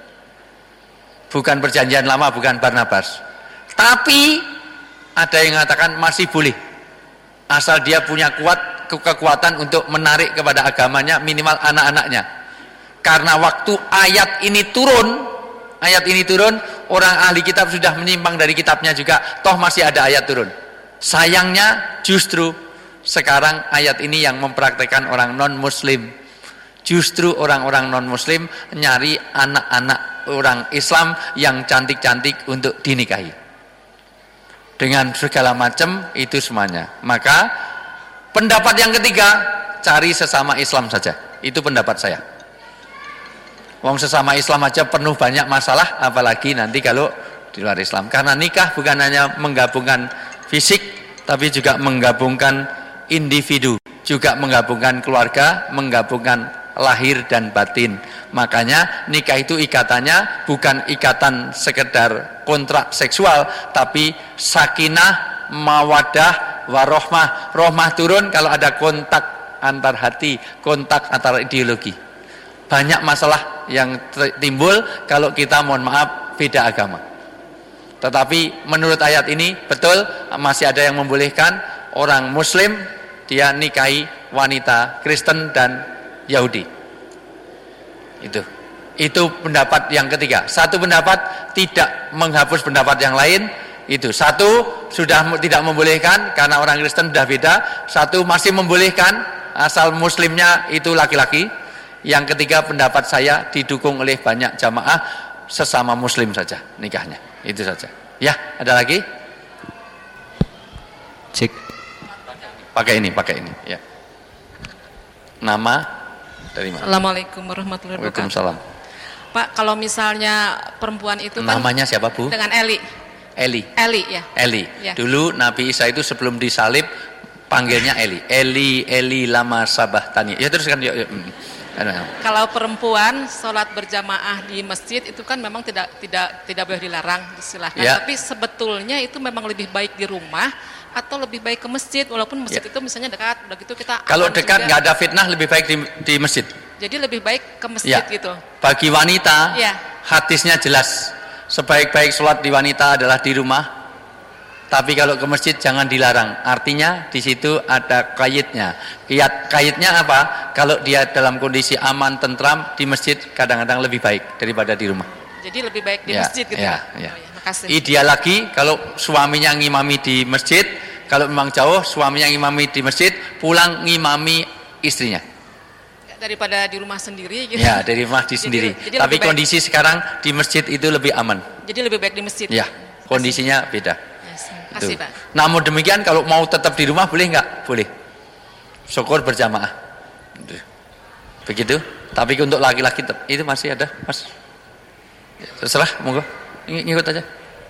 Speaker 1: Bukan perjanjian lama, bukan Barnabas. Tapi ada yang mengatakan masih boleh, asal dia punya kekuatan untuk menarik kepada agamanya, minimal anak-anaknya. Karena waktu ayat ini turun, orang ahli kitab sudah menyimpang dari kitabnya juga, toh masih ada ayat turun. Sayangnya justru sekarang ayat ini yang mempraktekkan orang non-muslim. Justru orang-orang non-muslim nyari anak-anak orang Islam yang cantik-cantik untuk dinikahi. dengan segala macam itu semuanya. Maka pendapat yang ketiga, cari sesama Islam saja. Itu pendapat saya. Wong sesama Islam aja penuh banyak masalah, apalagi nanti kalau di luar Islam. Karena nikah bukan hanya menggabungkan fisik, tapi juga menggabungkan individu, juga menggabungkan keluarga, menggabungkan lahir dan batin. Makanya nikah itu ikatannya bukan ikatan sekedar kontrak seksual, tapi sakinah, mawadah, warohmah. Rohmah turun kalau ada kontak antar hati, kontak antar ideologi. Banyak masalah yang timbul kalau kita mohon maaf beda agama. Tetapi menurut ayat ini betul masih ada yang membolehkan orang muslim dia nikahi wanita Kristen dan Yahudi. Itu pendapat yang ketiga. Satu pendapat tidak menghapus pendapat yang lain. Itu satu sudah tidak membolehkan karena orang Kristen sudah beda. Satu masih membolehkan asal muslimnya itu laki-laki. Yang ketiga pendapat saya didukung oleh banyak jamaah sesama muslim saja nikahnya. Itu saja. Ya, ada lagi?
Speaker 2: Cik.
Speaker 1: Pakai ini ya. Nama dari mana?
Speaker 4: Assalamualaikum warahmatullahi wabarakatuh.
Speaker 1: Waalaikumsalam.
Speaker 4: Pak, kalau misalnya perempuan itu kan
Speaker 1: namanya siapa, Bu?
Speaker 4: dengan Eli. Eli ya.
Speaker 1: Eli.
Speaker 4: Ya.
Speaker 1: Dulu Nabi Isa itu sebelum disalib panggilnya Eli. Eli lama sabahtani. Ya terus kan yuk.
Speaker 4: Kalau perempuan sholat berjamaah di masjid itu kan memang tidak boleh dilarang, silahkan.
Speaker 1: Ya.
Speaker 4: Tapi sebetulnya itu memang lebih baik di rumah atau lebih baik ke masjid, walaupun masjid itu misalnya dekat, udah gitu kita.
Speaker 1: Kalau dekat nggak ada fitnah lebih baik di masjid.
Speaker 4: Jadi lebih baik ke masjid gitu.
Speaker 1: Bagi wanita, hadisnya jelas. Sebaik-baik sholat di wanita adalah di rumah. Tapi kalau ke masjid jangan dilarang. Artinya di situ ada kayitnya. Kayitnya apa? Kalau dia dalam kondisi aman, tentram, di masjid kadang-kadang lebih baik daripada di rumah.
Speaker 4: Jadi lebih baik di masjid gitu ya. Oh, ya. Makasih.
Speaker 1: Ideal lagi kalau suaminya ngimami di masjid, kalau memang jauh suaminya ngimami di masjid, pulang ngimami istrinya.
Speaker 4: Daripada di rumah sendiri gitu.
Speaker 1: Ya, dari rumah sendiri.
Speaker 4: Jadi
Speaker 1: tapi kondisi sekarang di masjid itu lebih aman.
Speaker 4: Jadi lebih baik di masjid.
Speaker 1: Ya, kondisinya beda.
Speaker 4: Kasih, Pak.
Speaker 1: Namun demikian kalau mau tetap di rumah boleh nggak? Boleh. Syukur berjamaah. Begitu. Tapi untuk laki-laki itu masih ada, Mas. Terserah, monggo. Ngikut aja.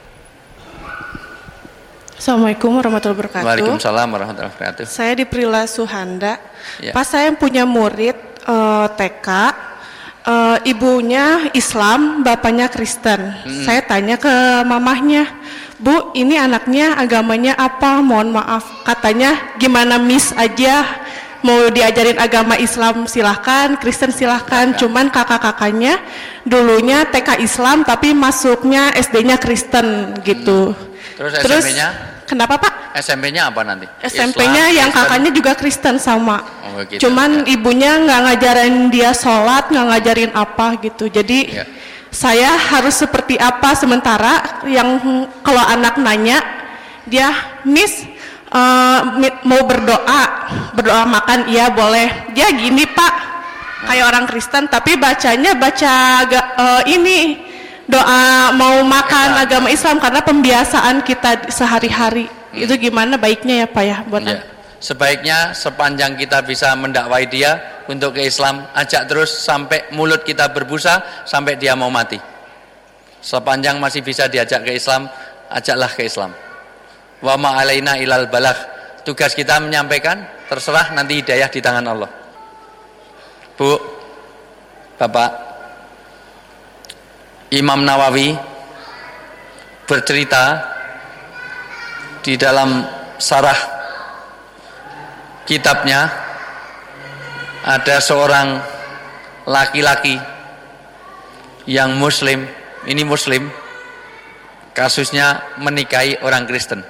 Speaker 5: Assalamualaikum warahmatullahi wabarakatuh.
Speaker 1: Waalaikumsalam warahmatullahi wabarakatuh.
Speaker 5: Saya di Prila Suhanda.
Speaker 1: Ya.
Speaker 5: Pas saya punya murid TK, ibunya Islam, bapaknya Kristen. Saya tanya ke mamahnya, Bu, ini anaknya agamanya apa? Mohon maaf. Katanya gimana Miss aja, mau diajarin agama Islam silahkan, Kristen silahkan. Cuman kakak-kakaknya dulunya TK Islam tapi masuknya SD-nya Kristen gitu.
Speaker 1: Terus SMP-nya?
Speaker 5: Kenapa Pak?
Speaker 1: SMP-nya apa nanti?
Speaker 5: SMP-nya
Speaker 1: Islam,
Speaker 5: yang
Speaker 1: Kristen.
Speaker 5: kakaknya juga Kristen sama.
Speaker 1: Oh, gitu.
Speaker 5: Cuman ibunya nggak ngajarin dia sholat, nggak ngajarin apa gitu. Jadi saya harus seperti apa? Sementara yang kalau anak nanya, dia Miss mau berdoa makan, iya boleh. Dia gini Pak, kayak orang Kristen, tapi bacanya ini doa mau makan agama Islam karena pembiasaan kita sehari-hari. Itu gimana baiknya ya Pak ya buat
Speaker 1: Sebaiknya sepanjang kita bisa mendakwai dia untuk ke Islam, ajak terus sampai mulut kita berbusa, sampai dia mau mati. Sepanjang masih bisa diajak ke Islam, ajaklah ke Islam. Wa ma alaina ilal balagh. Tugas kita menyampaikan, terserah nanti hidayah di tangan Allah. Bu, Bapak, Imam Nawawi bercerita di dalam sarah kitabnya, ada seorang laki-laki yang muslim, ini muslim, kasusnya menikahi orang Kristen.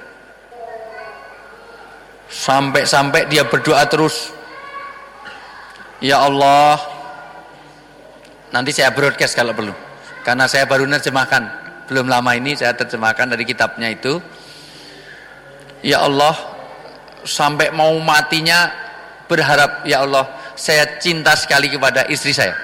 Speaker 1: Sampai-sampai dia berdoa terus, ya Allah, nanti saya broadcast kalau perlu, karena saya baru nerjemahkan, belum lama ini saya terjemahkan dari kitabnya itu. Ya Allah, sampai mau matinya berharap, ya Allah, saya cinta sekali kepada istri saya.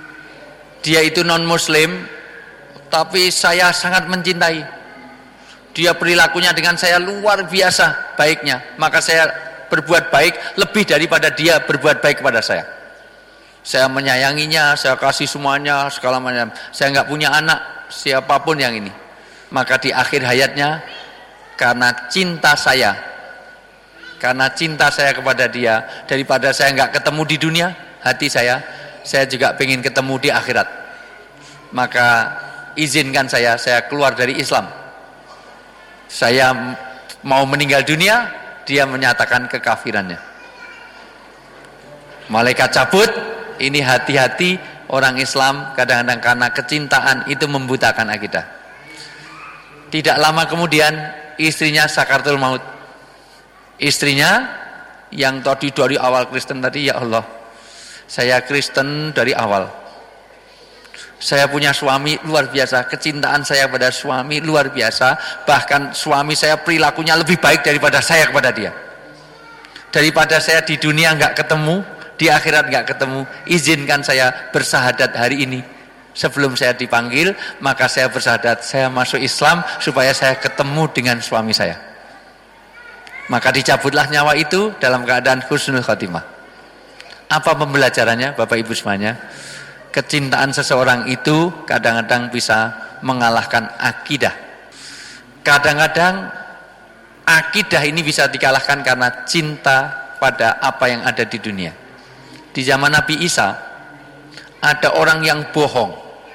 Speaker 1: Dia itu non muslim, tapi saya sangat mencintai. dia perilakunya dengan saya luar biasa baiknya, maka saya berbuat baik lebih daripada dia berbuat baik kepada saya. Saya menyayanginya, saya kasih semuanya, segala macam. Saya nggak punya anak, siapapun yang ini. Maka di akhir hayatnya, karena cinta saya kepada dia, daripada saya nggak ketemu di dunia, hati saya juga pengen ketemu di akhirat. Maka izinkan saya keluar dari Islam. Saya mau meninggal dunia, dia menyatakan kekafirannya. Malaikat cabut. Ini hati-hati orang Islam kadang-kadang karena kecintaan itu membutakan akidah. Tidak lama kemudian istrinya sakaratul maut. Istrinya yang tadi dari awal Kristen tadi, ya Allah, saya Kristen dari awal. Saya punya suami luar biasa, kecintaan saya pada suami luar biasa, bahkan suami saya perilakunya lebih baik daripada saya kepada dia. Daripada saya di dunia nggak ketemu, di akhirat nggak ketemu, izinkan saya bersahadat hari ini. Sebelum saya dipanggil, maka saya bersahadat, saya masuk Islam supaya saya ketemu dengan suami saya. Maka dicabutlah nyawa itu dalam keadaan husnul khotimah. Apa pembelajarannya Bapak Ibu semuanya? Kecintaan seseorang itu kadang-kadang bisa mengalahkan akidah. Kadang-kadang akidah ini bisa dikalahkan karena cinta pada apa yang ada di dunia. Di zaman Nabi Isa ada orang yang bohong,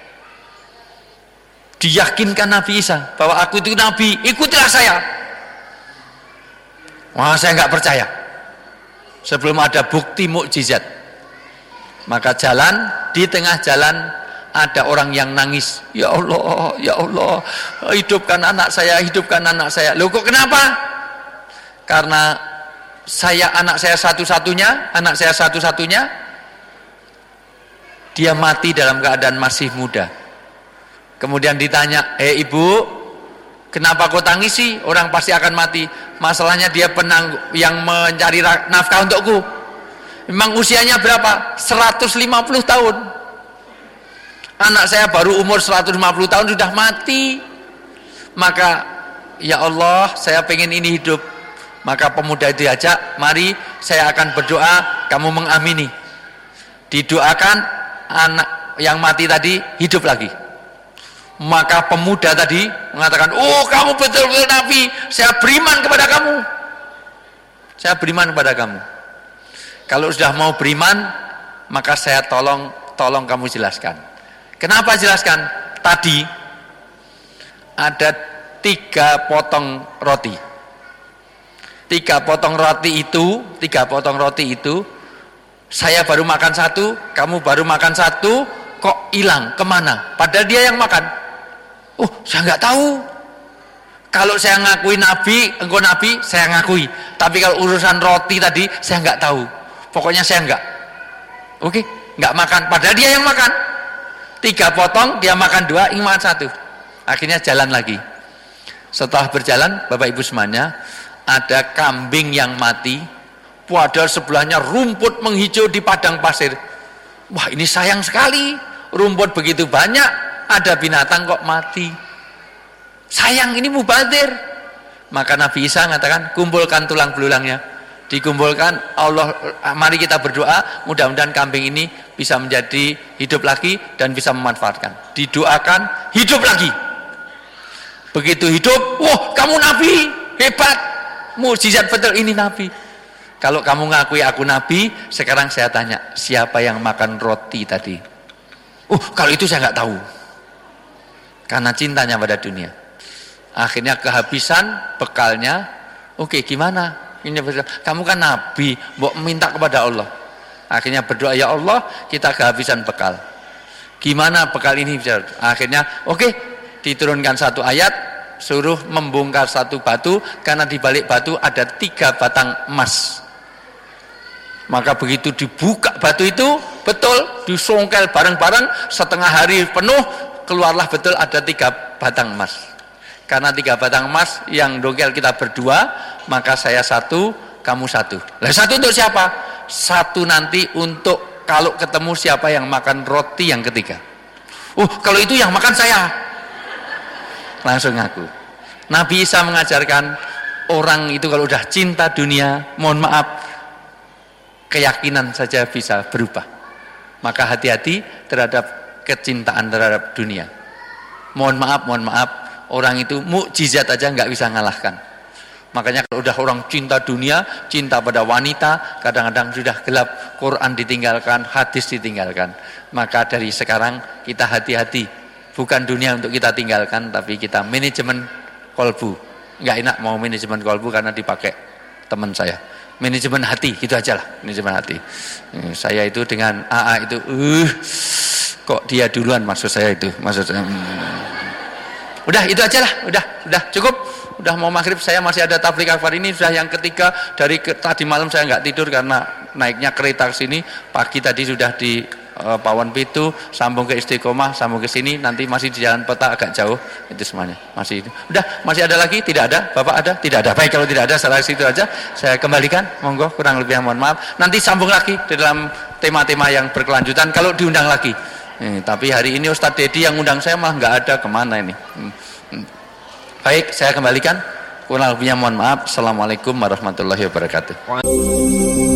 Speaker 1: diyakinkan Nabi Isa bahwa aku itu Nabi, ikutilah saya. Wah, saya nggak percaya sebelum ada bukti mukjizat. Maka di tengah jalan ada orang yang nangis, ya Allah, hidupkan anak saya, hidupkan anak saya. Loh kok kenapa? Karena anak saya satu-satunya, dia mati dalam keadaan masih muda. Kemudian ditanya, ibu, kenapa kau tangis sih? Orang pasti akan mati. Masalahnya dia yang mencari nafkah untukku. Memang usianya berapa? 150 tahun. Anak saya baru umur 150 tahun sudah mati. Maka ya Allah, saya pengen ini hidup. Maka pemuda itu diajak, mari saya akan berdoa, kamu mengamini. Didoakan, anak yang mati tadi hidup lagi. Maka pemuda tadi mengatakan, oh kamu betul-betul Nabi, saya beriman kepada kamu. Saya beriman kepada kamu. Kalau sudah mau beriman, maka saya tolong kamu jelaskan. Kenapa jelaskan? Tadi ada 3 potong roti. 3 potong roti itu, saya baru makan 1, kamu baru makan 1, kok hilang, kemana? Padahal dia yang makan. Oh, saya nggak tahu. Kalau saya ngakui Nabi, engkau Nabi, saya ngakui. Tapi kalau urusan roti tadi, saya nggak tahu. Pokoknya saya enggak. Oke, enggak makan. Padahal dia yang makan. 3 potong, dia makan 2, ingin makan 1. Akhirnya jalan lagi. Setelah berjalan, Bapak Ibu semuanya, ada kambing yang mati. Padahal sebelahnya rumput menghijau di padang pasir. Wah, ini sayang sekali. Rumput begitu banyak, ada binatang kok mati. Sayang, ini mubazir. Maka Nabi Isa mengatakan, kumpulkan tulang belulangnya. Dikumpulkan, Allah, mari kita berdoa, mudah-mudahan kambing ini bisa menjadi hidup lagi dan bisa memanfaatkan. Didoakan, hidup lagi. Begitu hidup, wah kamu Nabi, hebat, mukjizat betul, ini Nabi. Kalau kamu ngakui aku Nabi, sekarang saya tanya, siapa yang makan roti tadi? Kalau itu saya nggak tahu. Karena cintanya pada dunia. Akhirnya kehabisan bekalnya. Oke, gimana? Kamu kan Nabi, mau minta kepada Allah. Akhirnya berdoa, ya Allah, kita kehabisan bekal. Gimana bekal ini? Akhirnya, diturunkan 1 ayat, suruh membongkar 1 batu, karena di balik batu ada 3 batang emas. Maka begitu dibuka batu itu, betul, disongkel bareng-bareng, setengah hari penuh, keluarlah betul ada 3 batang emas. Karena 3 batang emas yang dongkel kita berdua, maka saya 1, kamu 1. Lah 1 untuk siapa? 1 nanti untuk kalau ketemu siapa yang makan roti yang ketiga. Kalau itu yang makan saya. Langsung ngaku. Nabi Isa mengajarkan orang itu kalau udah cinta dunia, mohon maaf, keyakinan saja bisa berubah. Maka hati-hati terhadap kecintaan terhadap dunia. Mohon maaf, orang itu mukjizat aja nggak bisa ngalahkan. Makanya kalau udah orang cinta dunia, cinta pada wanita, kadang-kadang sudah gelap, Quran ditinggalkan, hadis ditinggalkan. Maka dari sekarang kita hati-hati, bukan dunia untuk kita tinggalkan, tapi kita manajemen kolbu. Nggak enak mau manajemen kolbu karena dipakai teman saya. Manajemen hati, gitu aja lah, manajemen hati. Saya itu dengan AA itu, kok dia duluan maksud saya itu, Udah itu aja lah, udah cukup. Udah mau maghrib, saya masih ada tabligh akbar ini sudah yang ketiga. Tadi malam saya nggak tidur karena naiknya kereta ke sini. Pagi tadi sudah di Pawon Pitu, sambung ke Istiqomah, sambung ke sini, nanti masih di Jalan Peta agak jauh. Itu semuanya. Masih ada lagi? Tidak ada? Bapak ada? Tidak ada. Baik, kalau tidak ada salah situ aja. Saya kembalikan, monggo, kurang lebih mohon maaf. Nanti sambung lagi di dalam tema-tema yang berkelanjutan kalau diundang lagi. Tapi hari ini Ustadz Dedi yang undang saya malah nggak ada, kemana ini? Baik, saya kembalikan. Kurang lebihnya mohon maaf. Assalamualaikum warahmatullahi wabarakatuh.